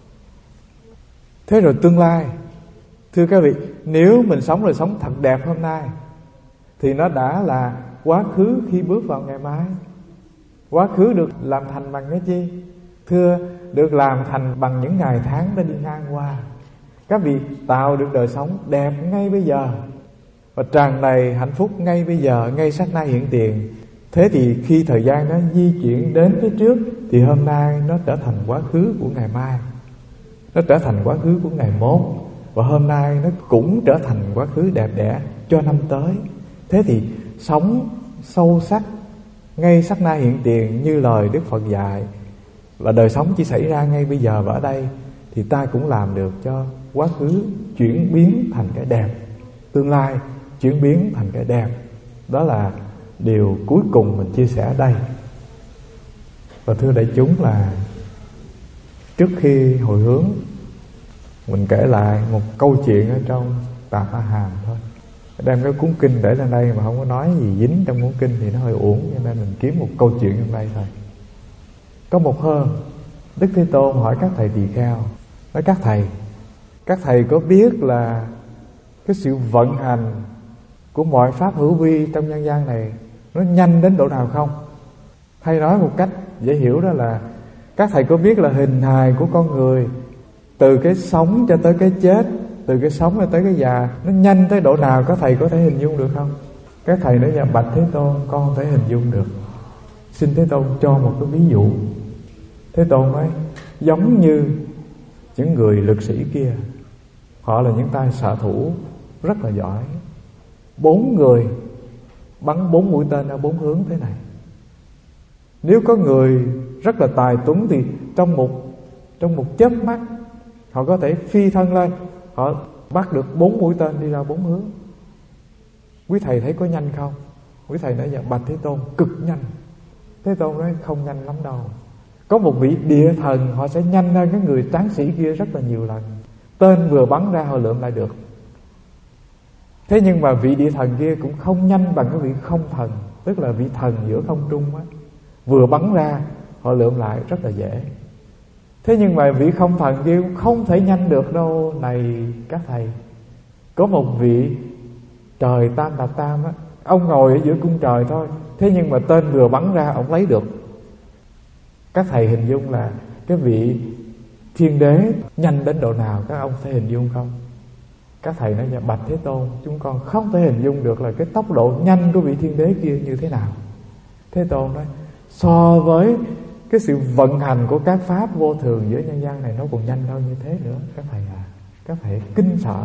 Thế rồi tương lai, thưa các vị, nếu mình sống đời sống thật đẹp hôm nay, thì nó đã là quá khứ khi bước vào ngày mai. Quá khứ được làm thành bằng cái chi? Thưa, được làm thành bằng những ngày tháng đã đi ngang qua. Các vị tạo được đời sống đẹp ngay bây giờ, và tràn đầy hạnh phúc ngay bây giờ, ngay sát na hiện tiền. Thế thì khi thời gian nó di chuyển đến phía trước, thì hôm nay nó trở thành quá khứ của ngày mai, nó trở thành quá khứ của ngày mốt, và hôm nay nó cũng trở thành quá khứ đẹp đẽ cho năm tới. Thế thì sống sâu sắc ngay sát na hiện tiền như lời Đức Phật dạy, và đời sống chỉ xảy ra ngay bây giờ và ở đây, thì ta cũng làm được cho quá khứ chuyển biến thành cái đẹp, tương lai chuyển biến thành cái đẹp. Đó là điều cuối cùng mình chia sẻ ở đây. Và thưa đại chúng, là trước khi hồi hướng, mình kể lại một câu chuyện ở trong Tạp A Hàm thôi. Đem cái cuốn kinh để lên đây mà không có nói gì dính trong cuốn kinh thì nó hơi uổng, cho nên mình kiếm một câu chuyện trong đây thôi. Có một hôm, Đức Thế Tôn hỏi các thầy tỳ kheo, nói: các thầy, các thầy có biết là cái sự vận hành của mọi pháp hữu vi trong nhân gian này nó nhanh đến độ nào không? Hay nói một cách dễ hiểu đó là các thầy có biết là hình hài của con người, từ cái sống cho tới cái chết, từ cái sống cho tới cái già, nó nhanh tới độ nào, các thầy có thể hình dung được không? Các thầy nói: dạ bạch Thế Tôn, con không thể hình dung được. Xin Thế Tôn cho một cái ví dụ. Thế Tôn nói: giống như những người lực sĩ kia, họ là những tay xạ thủ rất là giỏi. Bốn người bắn bốn mũi tên ở bốn hướng thế này. Nếu có người rất là tài tuấn thì trong một trong một chớp mắt họ có thể phi thân lên, họ bắt được bốn mũi tên đi ra bốn hướng. Quý thầy thấy có nhanh không? Quý thầy nói: dạ bạch Thế Tôn, cực nhanh. Thế Tôn nói: không nhanh lắm đâu. Có một vị địa thần họ sẽ nhanh hơn cái người tráng sĩ kia rất là nhiều lần. Tên vừa bắn ra họ lượm lại được. Thế nhưng mà vị địa thần kia cũng không nhanh bằng cái vị không thần, tức là vị thần giữa không trung á. Vừa bắn ra họ lượm lại rất là dễ. Thế nhưng mà vị không thần kia cũng không thể nhanh được đâu. Này các thầy, có một vị trời tam thập tam á, ông ngồi ở giữa cung trời thôi, thế nhưng mà tên vừa bắn ra ông lấy được. Các thầy hình dung là cái vị thiên đế nhanh đến độ nào các ông thể hình dung không? Các thầy nói: bạch Thế Tôn, chúng con không thể hình dung được là cái tốc độ nhanh của vị thiên đế kia như thế nào. Thế Tôn nói: so với cái sự vận hành của các pháp vô thường giữa nhân gian này, nó còn nhanh hơn như thế nữa. Các thầy à, các thầy kinh sợ.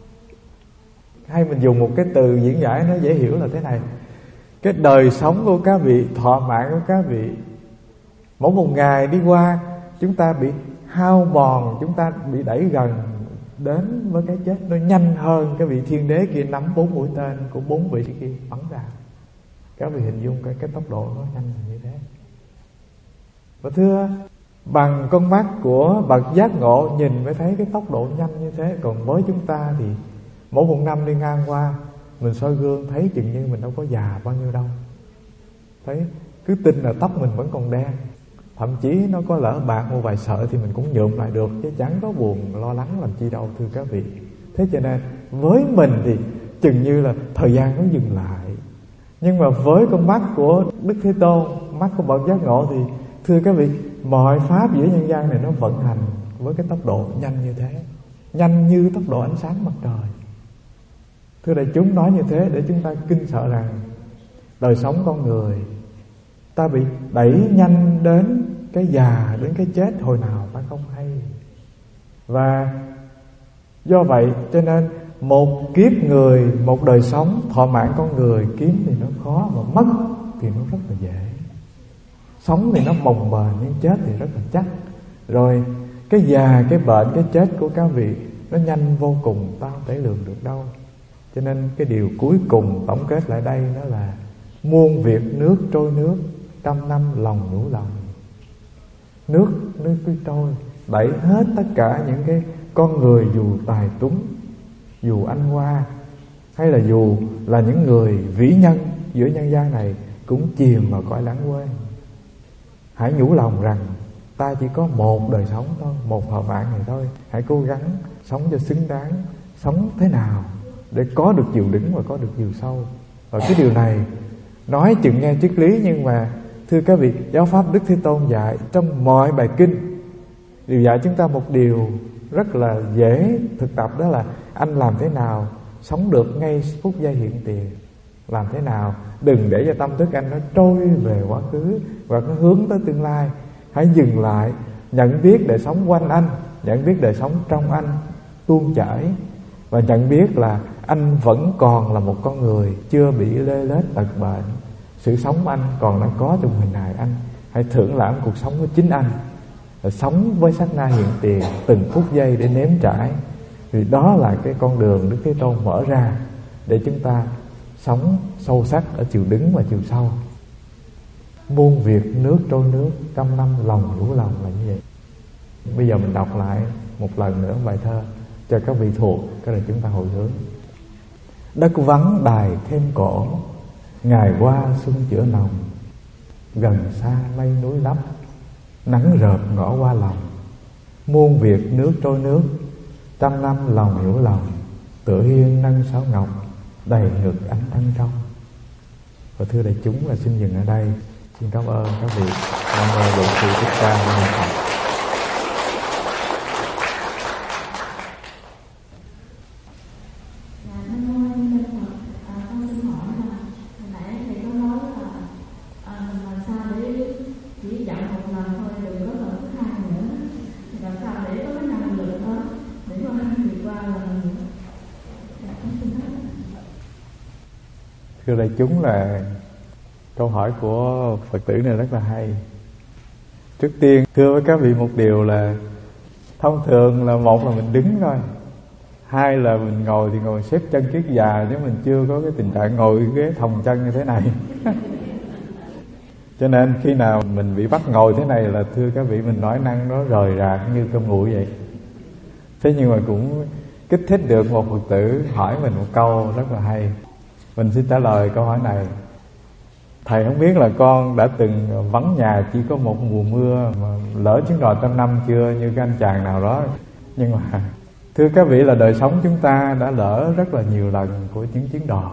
Hay mình dùng một cái từ diễn giải nó dễ hiểu là thế này: cái đời sống của các vị, thọ mạng của các vị, mỗi một ngày đi qua chúng ta bị hao mòn, chúng ta bị đẩy gần đến với cái chết nó nhanh hơn cái vị thiên đế kia nắm bốn mũi tên của bốn vị kia bắn ra. Các vị hình dung cái, cái tốc độ nó nhanh như thế. Và thưa, bằng con mắt của bậc giác ngộ nhìn mới thấy cái tốc độ nhanh như thế. Còn với chúng ta thì mỗi một năm đi ngang qua, mình soi gương thấy chừng như mình đâu có già bao nhiêu đâu. Thấy cứ tin là tóc mình vẫn còn đen, thậm chí nó có lỡ bạc một vài sợi thì mình cũng nhuộm lại được, chứ chẳng có buồn lo lắng làm chi đâu, thưa các vị. Thế cho nên với mình thì chừng như là thời gian nó dừng lại. Nhưng mà với con mắt của Đức Thế Tôn, mắt của bậc giác ngộ thì thưa các vị, mọi pháp giữa nhân gian này nó vận hành với cái tốc độ nhanh như thế, nhanh như tốc độ ánh sáng mặt trời. Thưa đại chúng, nói như thế để chúng ta kinh sợ rằng đời sống con người ta bị đẩy nhanh đến cái già, đến cái chết hồi nào ta không hay. Và do vậy cho nên một kiếp người, một đời sống thọ mạng con người kiếm thì nó khó, mà mất thì nó rất là dễ. Sống thì nó bồng bềnh, nhưng chết thì rất là chắc. Rồi cái già, cái bệnh, cái chết của các vị nó nhanh vô cùng, ta không thể lường được đâu. Cho nên cái điều cuối cùng tổng kết lại đây đó là muôn việc nước trôi nước, trăm năm lòng nhủ lòng. Nước, nước cứ trôi, đẩy hết tất cả những cái con người dù tài tuấn, dù anh hoa, hay là dù là những người vĩ nhân giữa nhân gian này cũng chìm vào cõi lãng quên. Hãy nhủ lòng rằng ta chỉ có một đời sống thôi, một thọ mạng này thôi. Hãy cố gắng sống cho xứng đáng, sống thế nào để có được chiều đứng và có được chiều sâu. Và cái điều này nói chừng nghe triết lý, nhưng mà thưa các vị, giáo pháp Đức Thế Tôn dạy trong mọi bài kinh đều dạy chúng ta một điều rất là dễ thực tập, đó là anh làm thế nào sống được ngay phút giây hiện tiền. Làm thế nào đừng để cho tâm thức anh nó trôi về quá khứ và nó hướng tới tương lai. Hãy dừng lại, nhận biết đời sống quanh anh, nhận biết đời sống trong anh tuôn chảy, và nhận biết là anh vẫn còn là một con người chưa bị lê lết tật bệnh. Sự sống anh còn đang có trong hình hài anh. Hãy thưởng lãm cuộc sống của chính anh, và sống với sát na hiện tiền, từng phút giây để nếm trải. Vì đó là cái con đường Đức Thế Tôn mở ra để chúng ta sống sâu sắc ở chiều đứng và chiều sâu. Muôn việc nước trôi nước, trăm năm lòng nhủ lòng là như vậy. Bây giờ mình đọc lại một lần nữa bài thơ cho các vị thuộc, cái này chúng ta hồi hướng. Đất vắng đài thêm cổ, ngày qua xuân chữa nồng. Gần xa mây núi lấp, nắng rợp ngõ qua lòng. Muôn việc nước trôi nước, trăm năm lòng hiểu lòng. Tựa hiên nâng sáo ngọc, đầy ngực ánh trăng trong. Và thưa đại chúng, là xin dừng ở đây. Xin cảm ơn các vị. Nam mô Bổn Sư Thích Ca Mâu Ni Phật. Thưa đại chúng, là câu hỏi của Phật tử này rất là hay. Trước tiên thưa với các vị một điều là thông thường là một là mình đứng thôi, hai là mình ngồi thì ngồi xếp chân kiết già, chứ mình chưa có cái tình trạng ngồi ghế thòng chân như thế này. Cho nên khi nào mình bị bắt ngồi thế này là thưa các vị, mình nói năng nó rời rạc như cơm nguội vậy. Thế nhưng mà cũng kích thích được một Phật tử hỏi mình một câu rất là hay. Mình xin trả lời câu hỏi này. Thầy không biết là con đã từng vắng nhà chỉ có một mùa mưa mà lỡ chuyến đò trăm năm chưa, như cái anh chàng nào đó. Nhưng mà Thưa các vị, là đời sống chúng ta đã lỡ rất là nhiều lần của những chuyến đò.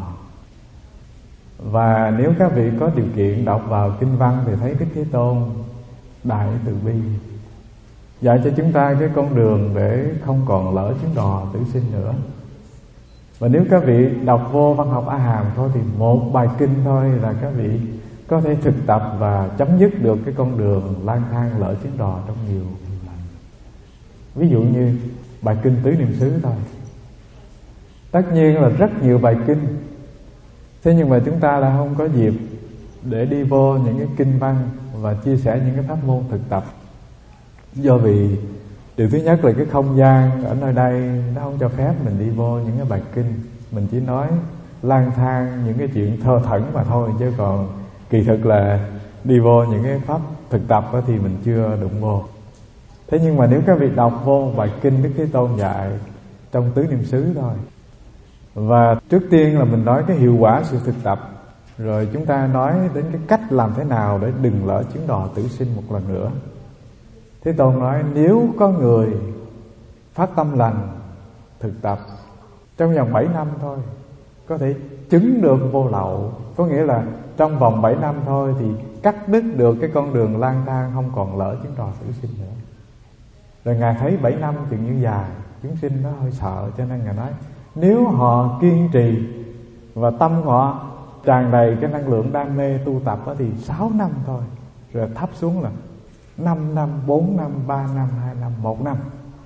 Và nếu các vị có điều kiện đọc vào kinh văn thì thấy Đức Thế Tôn đại từ bi dạy cho chúng ta cái con đường để không còn lỡ chuyến đò tử sinh nữa. Và nếu các vị đọc vô văn học A Hàm thôi thì một bài kinh thôi là các vị có thể thực tập và chấm dứt được cái con đường lang thang lỡ chuyến đò trong nhiều lần. Ví dụ như bài kinh Tứ Niệm xứ thôi. Tất nhiên là rất nhiều bài kinh, thế nhưng mà chúng ta là không có dịp để đi vô những cái kinh văn và chia sẻ những cái pháp môn thực tập. Do vì điều thứ nhất là cái không gian ở nơi đây nó không cho phép mình đi vô những cái bài kinh. Mình chỉ nói lang thang những cái chuyện thơ thẩn mà thôi, chứ còn kỳ thực là đi vô những cái pháp thực tập đó thì mình chưa đụng vô. Thế nhưng mà nếu các vị đọc vô bài kinh Đức Thế Tôn dạy trong Tứ Niệm xứ thôi, và trước tiên là mình nói cái hiệu quả sự thực tập, rồi chúng ta nói đến cái cách làm thế nào để đừng lỡ chuyến đò tử sinh một lần nữa. Thế Tôn nói nếu có người phát tâm lành thực tập trong vòng bảy năm thôi, có thể chứng được vô lậu. Có nghĩa là trong vòng bảy năm thôi thì cắt đứt được cái con đường lang thang, không còn lỡ chuyến đò tử sinh nữa. Rồi Ngài thấy bảy năm chừng như dài, chúng sinh nó hơi sợ, cho nên Ngài nói nếu họ kiên trì và tâm họ tràn đầy cái năng lượng đam mê tu tập đó thì sáu năm thôi. Rồi thấp xuống là năm năm, bốn năm, ba năm, hai năm, một năm.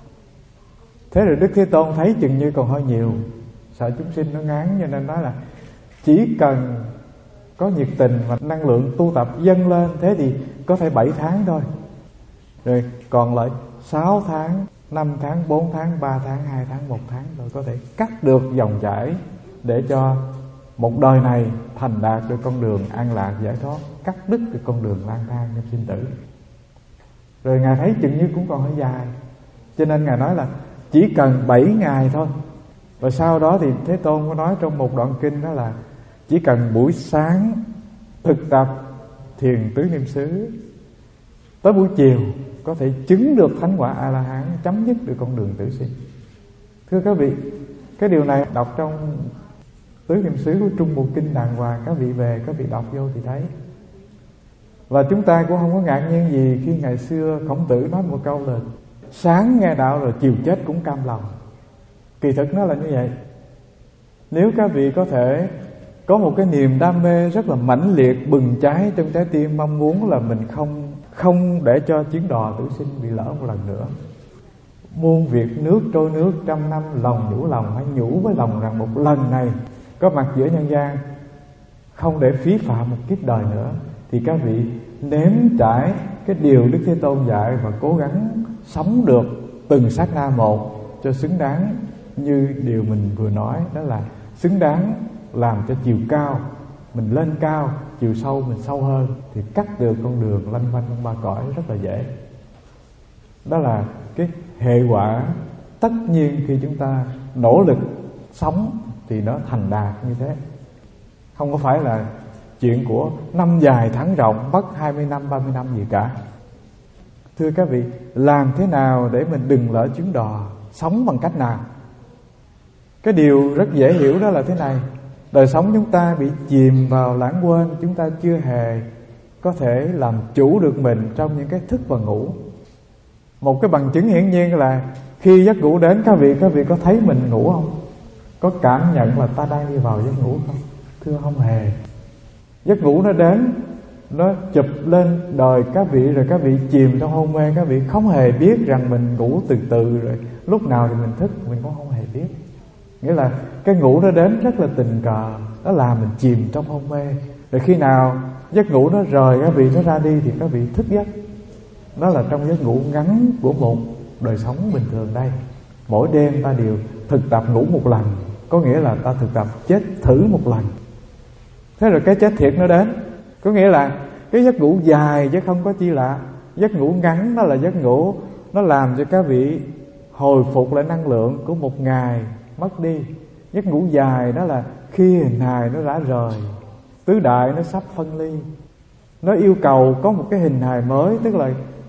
Thế rồi Đức Thế Tôn thấy chừng như còn hơi nhiều, sợ chúng sinh nó ngán, cho nên nói là chỉ cần có nhiệt tình và năng lượng tu tập dâng lên, thế thì có thể bảy tháng thôi. Rồi còn lại sáu tháng, năm tháng, bốn tháng, ba tháng, hai tháng, một tháng rồi có thể cắt được dòng chảy để cho một đời này thành đạt được con đường an lạc giải thoát, cắt đứt được con đường lang thang trong sinh tử. Rồi Ngài thấy chừng như cũng còn hơi dài, cho nên Ngài nói là chỉ cần bảy ngày thôi. Và sau đó thì Thế Tôn có nói trong một đoạn kinh đó là chỉ cần buổi sáng thực tập thiền tứ niệm xứ, tới buổi chiều có thể chứng được thánh quả A-la-hán, chấm dứt được con đường tử sinh. Thưa các vị, cái điều này đọc trong tứ niệm xứ của Trung Bộ Kinh đàng hoàng, các vị về các vị đọc vô thì thấy. Và chúng ta cũng không có ngạc nhiên gì khi ngày xưa Khổng Tử nói một câu là sáng nghe đạo rồi chiều chết cũng cam lòng. Kỳ thực nó là như vậy. Nếu các vị có thể có một cái niềm đam mê rất là mãnh liệt bừng cháy trong trái tim, mong muốn là mình không không để cho chuyến đò tử sinh bị lỡ một lần nữa. Muôn việc nước trôi nước, trăm năm lòng nhủ lòng, hãy nhủ với lòng rằng một lần này có mặt giữa nhân gian, không để phí phạm một kiếp đời nữa, thì các vị nếm trải cái điều Đức Thế Tôn dạy và cố gắng sống được từng sát na một cho xứng đáng như điều mình vừa nói, đó là xứng đáng làm cho chiều cao mình lên cao, chiều sâu mình sâu hơn, thì cắt được con đường lanh quanh trong ba cõi rất là dễ. Đó là cái hệ quả tất nhiên khi chúng ta nỗ lực sống thì nó thành đạt như thế. Không có phải là chuyện của năm dài tháng rộng, mất hai mươi năm, ba mươi năm gì cả. Thưa các vị, làm thế nào để mình đừng lỡ chuyến đò? Sống bằng cách nào? Cái điều rất dễ hiểu đó là thế này. Đời sống chúng ta bị chìm vào lãng quên, chúng ta chưa hề có thể làm chủ được mình trong những cái thức và ngủ. Một cái bằng chứng hiển nhiên là khi giấc ngủ đến, các vị các vị có thấy mình ngủ không? Có cảm nhận là ta đang đi vào giấc ngủ không? Thưa không hề. Giấc ngủ nó đến, nó chụp lên đời các vị, rồi các vị chìm trong hôn mê. Các vị không hề biết rằng mình ngủ từ từ, rồi lúc nào thì mình thức mình cũng không hề biết. Nghĩa là cái ngủ nó đến rất là tình cờ, nó làm mình chìm trong hôn mê. Rồi khi nào giấc ngủ nó rời các vị, nó ra đi thì các vị thức giấc. Đó là trong giấc ngủ ngắn của một đời sống bình thường đây. Mỗi đêm ta đều thực tập ngủ một lần, có nghĩa là ta thực tập chết thử một lần. Thế rồi cái chết thiệt nó đến, có nghĩa là cái giấc ngủ dài chứ không có chi lạ. Giấc ngủ ngắn đó là giấc ngủ nó làm cho các vị hồi phục lại năng lượng của một ngày mất đi. Giấc ngủ dài đó là khi hình hài nó đã rời, tứ đại nó sắp phân ly, nó yêu cầu có một cái hình hài mới, tức là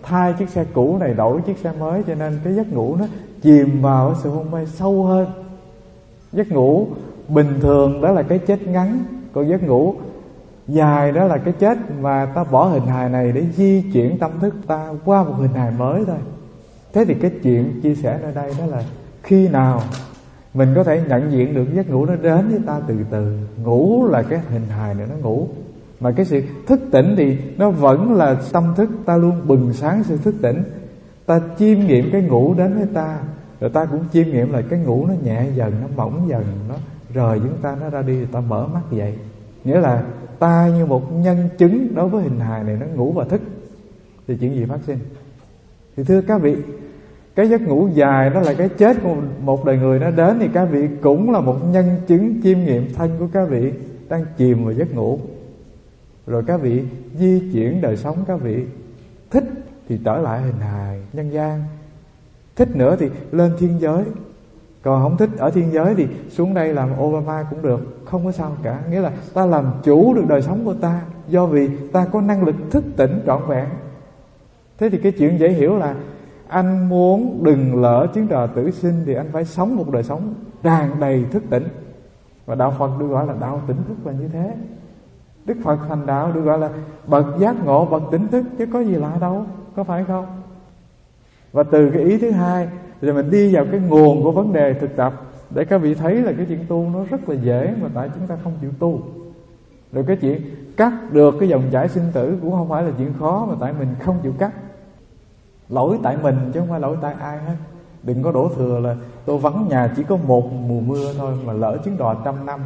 thay chiếc xe cũ này đổi chiếc xe mới, cho nên cái giấc ngủ nó chìm vào cái sự hôn mê sâu hơn. Giấc ngủ bình thường đó là cái chết ngắn, còn giấc ngủ dài đó là cái chết mà ta bỏ hình hài này để di chuyển tâm thức ta qua một hình hài mới thôi. Thế thì cái chuyện chia sẻ ở đây đó là khi nào mình có thể nhận diện được giấc ngủ nó đến với ta từ từ. Ngủ là cái hình hài này nó ngủ, mà cái sự thức tỉnh thì nó vẫn là tâm thức ta luôn bừng sáng sự thức tỉnh. Ta chiêm nghiệm cái ngủ đến với ta, rồi ta cũng chiêm nghiệm là cái ngủ nó nhẹ dần, nó mỏng dần, nó rời chúng ta, nó ra đi, rồi ta mở mắt dậy. Nghĩa là ta như một nhân chứng đối với hình hài này, nó ngủ và thức. Thì chuyện gì phát sinh? Thì thưa các vị, cái giấc ngủ dài đó là cái chết của một đời người nó đến, thì các vị cũng là một nhân chứng chiêm nghiệm thân của các vị đang chìm vào giấc ngủ. Rồi các vị di chuyển đời sống, các vị thích thì trở lại hình hài nhân gian, thích nữa thì lên thiên giới, còn không thích ở thiên giới thì xuống đây làm Obama cũng được, không có sao cả. Nghĩa là ta làm chủ được đời sống của ta, do vì ta có năng lực thức tỉnh trọn vẹn. Thế thì cái chuyện dễ hiểu là anh muốn đừng lỡ chuyến trò tử sinh thì anh phải sống một đời sống tràn đầy thức tỉnh. Và đạo Phật được gọi là đạo tỉnh thức là như thế. Đức Phật thành đạo được gọi là bậc giác ngộ, bậc tỉnh thức, chứ có gì lạ đâu, có phải không? Và từ cái ý thứ hai rồi mình đi vào cái nguồn của vấn đề thực tập, để các vị thấy là cái chuyện tu nó rất là dễ, mà tại chúng ta không chịu tu. Rồi cái chuyện cắt được cái dòng chảy sinh tử cũng không phải là chuyện khó, mà tại mình không chịu cắt. Lỗi tại mình chứ không phải lỗi tại ai hết. Đừng có đổ thừa là tôi vắng nhà chỉ có một mùa mưa thôi mà lỡ chuyến đò trăm năm.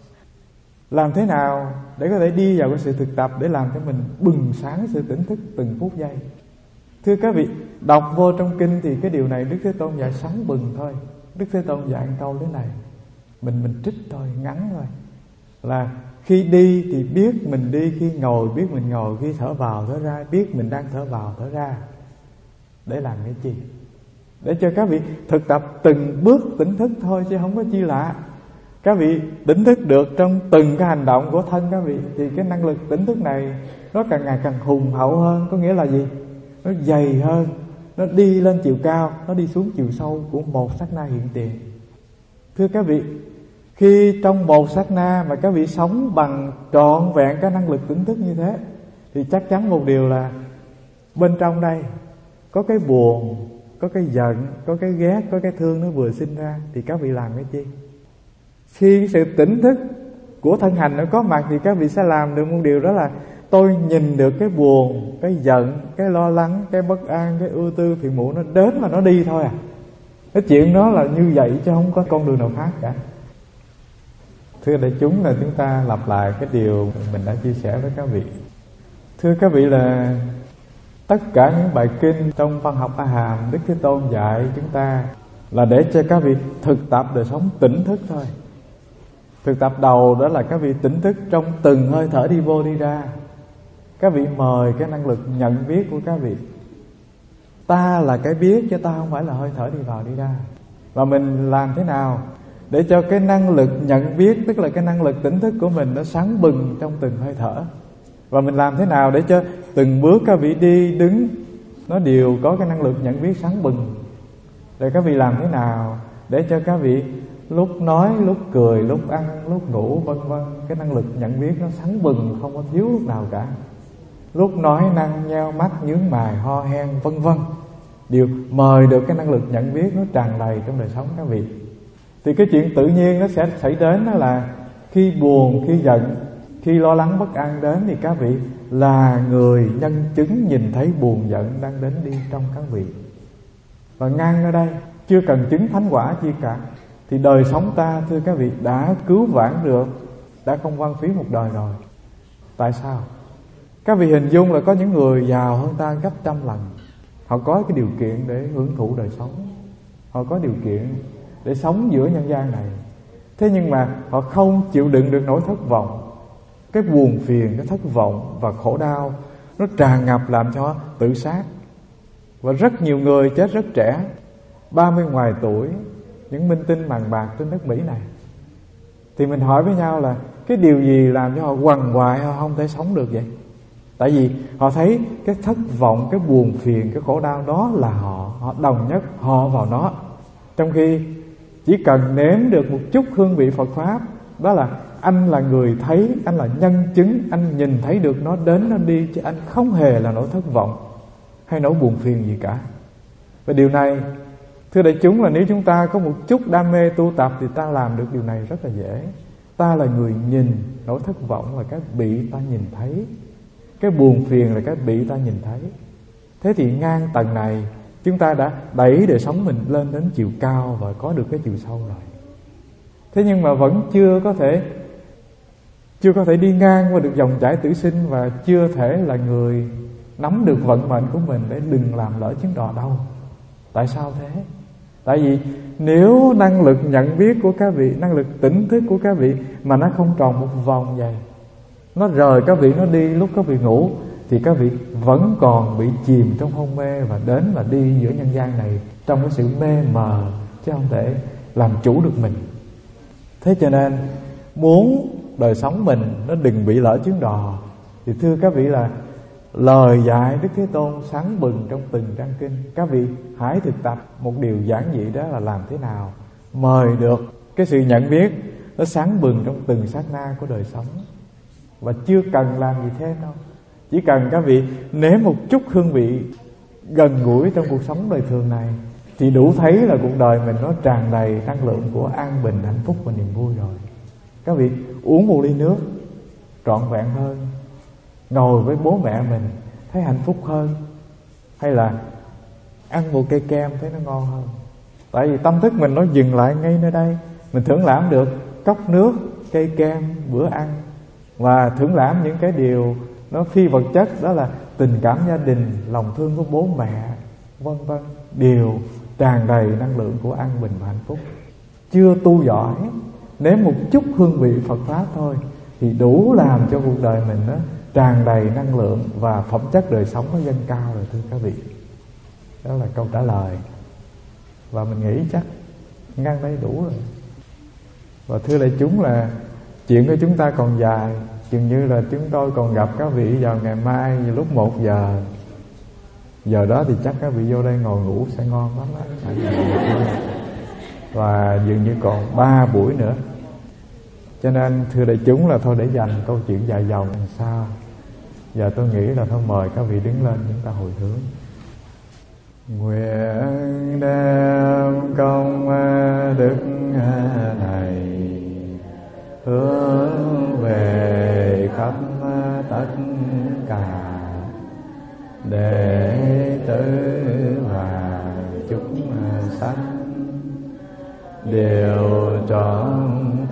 Làm thế nào để có thể đi vào cái sự thực tập để làm cho mình bừng sáng sự tỉnh thức từng phút giây? Thưa các vị, đọc vô trong kinh thì cái điều này Đức Thế Tôn dạy sáng bừng thôi. Đức Thế Tôn dạy một câu thế này, mình mình trích thôi, ngắn thôi, là khi đi thì biết mình đi, khi ngồi biết mình ngồi, khi thở vào thở ra biết mình đang thở vào thở ra. Để làm cái gì? Để cho các vị thực tập từng bước tỉnh thức thôi, chứ không có chi lạ. Các vị tỉnh thức được trong từng cái hành động của thân các vị, thì cái năng lực tỉnh thức này nó càng ngày càng hùng hậu hơn. Có nghĩa là gì? Nó dày hơn, nó đi lên chiều cao, nó đi xuống chiều sâu của một sát na hiện tiền. Thưa các vị, khi trong một sát na mà các vị sống bằng trọn vẹn cái năng lực tỉnh thức như thế, thì chắc chắn một điều là bên trong đây có cái buồn, có cái giận, có cái ghét, có cái thương nó vừa sinh ra, thì các vị làm cái chi? Khi sự tỉnh thức của thân hành nó có mặt thì các vị sẽ làm được một điều, đó là tôi nhìn được cái buồn, cái giận, cái lo lắng, cái bất an, cái ưu tư phiền muộn nó đến mà nó đi thôi à. Cái chuyện đó là như vậy chứ không có con đường nào khác cả. Thưa đại chúng, là chúng ta lặp lại cái điều mình đã chia sẻ với các vị. Thưa các vị, là tất cả những bài kinh trong văn học A Hàm, Đức Thế Tôn dạy chúng ta là để cho các vị thực tập đời sống tỉnh thức thôi. Thực tập đầu đó là các vị tỉnh thức trong từng hơi thở đi vô đi ra. Các vị mời cái năng lực nhận biết của các vị. Ta là cái biết chứ ta không phải là hơi thở đi vào đi ra. Và mình làm thế nào để cho cái năng lực nhận biết, tức là cái năng lực tỉnh thức của mình nó sáng bừng trong từng hơi thở. Và mình làm thế nào để cho từng bước các vị đi đứng nó đều có cái năng lực nhận biết sáng bừng. Rồi các vị làm thế nào để cho các vị lúc nói, lúc cười, lúc ăn, lúc ngủ vân vân, cái năng lực nhận biết nó sáng bừng, không có thiếu lúc nào cả. Lúc nói năng nheo mắt, nhướng mày, ho hen vân vân, đều mời được cái năng lực nhận biết nó tràn đầy trong đời sống các vị. Thì cái chuyện tự nhiên nó sẽ xảy đến, đó là khi buồn, khi giận, khi lo lắng bất an đến, thì các vị là người nhân chứng nhìn thấy buồn giận đang đến đi trong các vị. Và ngang ở đây chưa cần chứng thánh quả chi cả, thì đời sống ta, thưa các vị, đã cứu vãn được, đã không hoang phí một đời rồi. Tại sao? Các vị hình dung là có những người giàu hơn ta gấp trăm lần. Họ có cái điều kiện để hưởng thụ đời sống, họ có điều kiện để sống giữa nhân gian này. Thế nhưng mà họ không chịu đựng được nỗi thất vọng. Cái buồn phiền, cái thất vọng và khổ đau nó tràn ngập làm cho họ tự sát. Và rất nhiều người chết rất trẻ, ba mươi ngoài tuổi, những minh tinh màn bạc trên đất Mỹ này. Thì mình hỏi với nhau là cái điều gì làm cho họ quằn quại, họ không thể sống được vậy? Tại vì họ thấy cái thất vọng, cái buồn phiền, cái khổ đau đó là họ, họ đồng nhất họ vào nó. Trong khi chỉ cần nếm được một chút hương vị Phật Pháp, đó là anh là người thấy, anh là nhân chứng, anh nhìn thấy được nó đến nó đi, chứ anh không hề là nỗi thất vọng hay nỗi buồn phiền gì cả. Và điều này, thưa đại chúng, là nếu chúng ta có một chút đam mê tu tập thì ta làm được điều này rất là dễ. Ta là người nhìn nỗi thất vọng là cái bị ta nhìn thấy, cái buồn phiền là cái bị ta nhìn thấy. Thế thì ngang tầng này chúng ta đã đẩy đời sống mình lên đến chiều cao và có được cái chiều sâu rồi. Thế nhưng mà vẫn chưa có thể Chưa có thể đi ngang qua được dòng chảy tử sinh, và chưa thể là người nắm được vận mệnh của mình để đừng làm lỡ chuyến đò đâu. Tại sao thế? Tại vì nếu năng lực nhận biết của các vị, năng lực tỉnh thức của các vị mà nó không tròn một vòng vậy, nó rời các vị, nó đi lúc các vị ngủ, thì các vị vẫn còn bị chìm trong hôn mê, và đến là đi giữa nhân gian này trong cái sự mê mờ, chứ không thể làm chủ được mình. Thế cho nên muốn đời sống mình nó đừng bị lỡ chuyến đò, thì thưa các vị là lời dạy Đức Thế Tôn sáng bừng trong từng trang kinh. Các vị hãy thực tập một điều giản dị, đó là làm thế nào mời được cái sự nhận biết nó sáng bừng trong từng sát na của đời sống. Và chưa cần làm gì thêm đâu, chỉ cần các vị nếm một chút hương vị gần gũi trong cuộc sống đời thường này thì đủ thấy là cuộc đời mình nó tràn đầy năng lượng của an bình, hạnh phúc và niềm vui rồi. Các vị uống một ly nước trọn vẹn hơn, ngồi với bố mẹ mình thấy hạnh phúc hơn, hay là ăn một cây kem thấy nó ngon hơn. Tại vì tâm thức mình nó dừng lại ngay nơi đây. Mình thưởng lãm được cốc nước, cây kem, bữa ăn, và thưởng lãm những cái điều nó phi vật chất, đó là tình cảm gia đình, lòng thương của bố mẹ, vân vân, đều tràn đầy năng lượng của an bình và hạnh phúc. Chưa tu giỏi, nếm một chút hương vị Phật Pháp thôi thì đủ làm cho cuộc đời mình nó tràn đầy năng lượng và phẩm chất đời sống nó dâng cao rồi, thưa các vị. Đó là câu trả lời, và mình nghĩ chắc ngang đây đủ rồi. Và thưa đại chúng là chuyện của chúng ta còn dài. Chừng như là chúng tôi còn gặp các vị vào ngày mai lúc một giờ. Giờ đó thì chắc các vị vô đây ngồi ngủ sẽ ngon lắm đó. Và dường như còn ba buổi nữa. Cho nên thưa đại chúng là thôi để dành câu chuyện dài dòng làm sao. Giờ tôi nghĩ là thôi mời các vị đứng lên chúng ta hồi hướng. Nguyện đem công đức này hướng về khắp tất cả đệ tử và chúng sanh đều trọn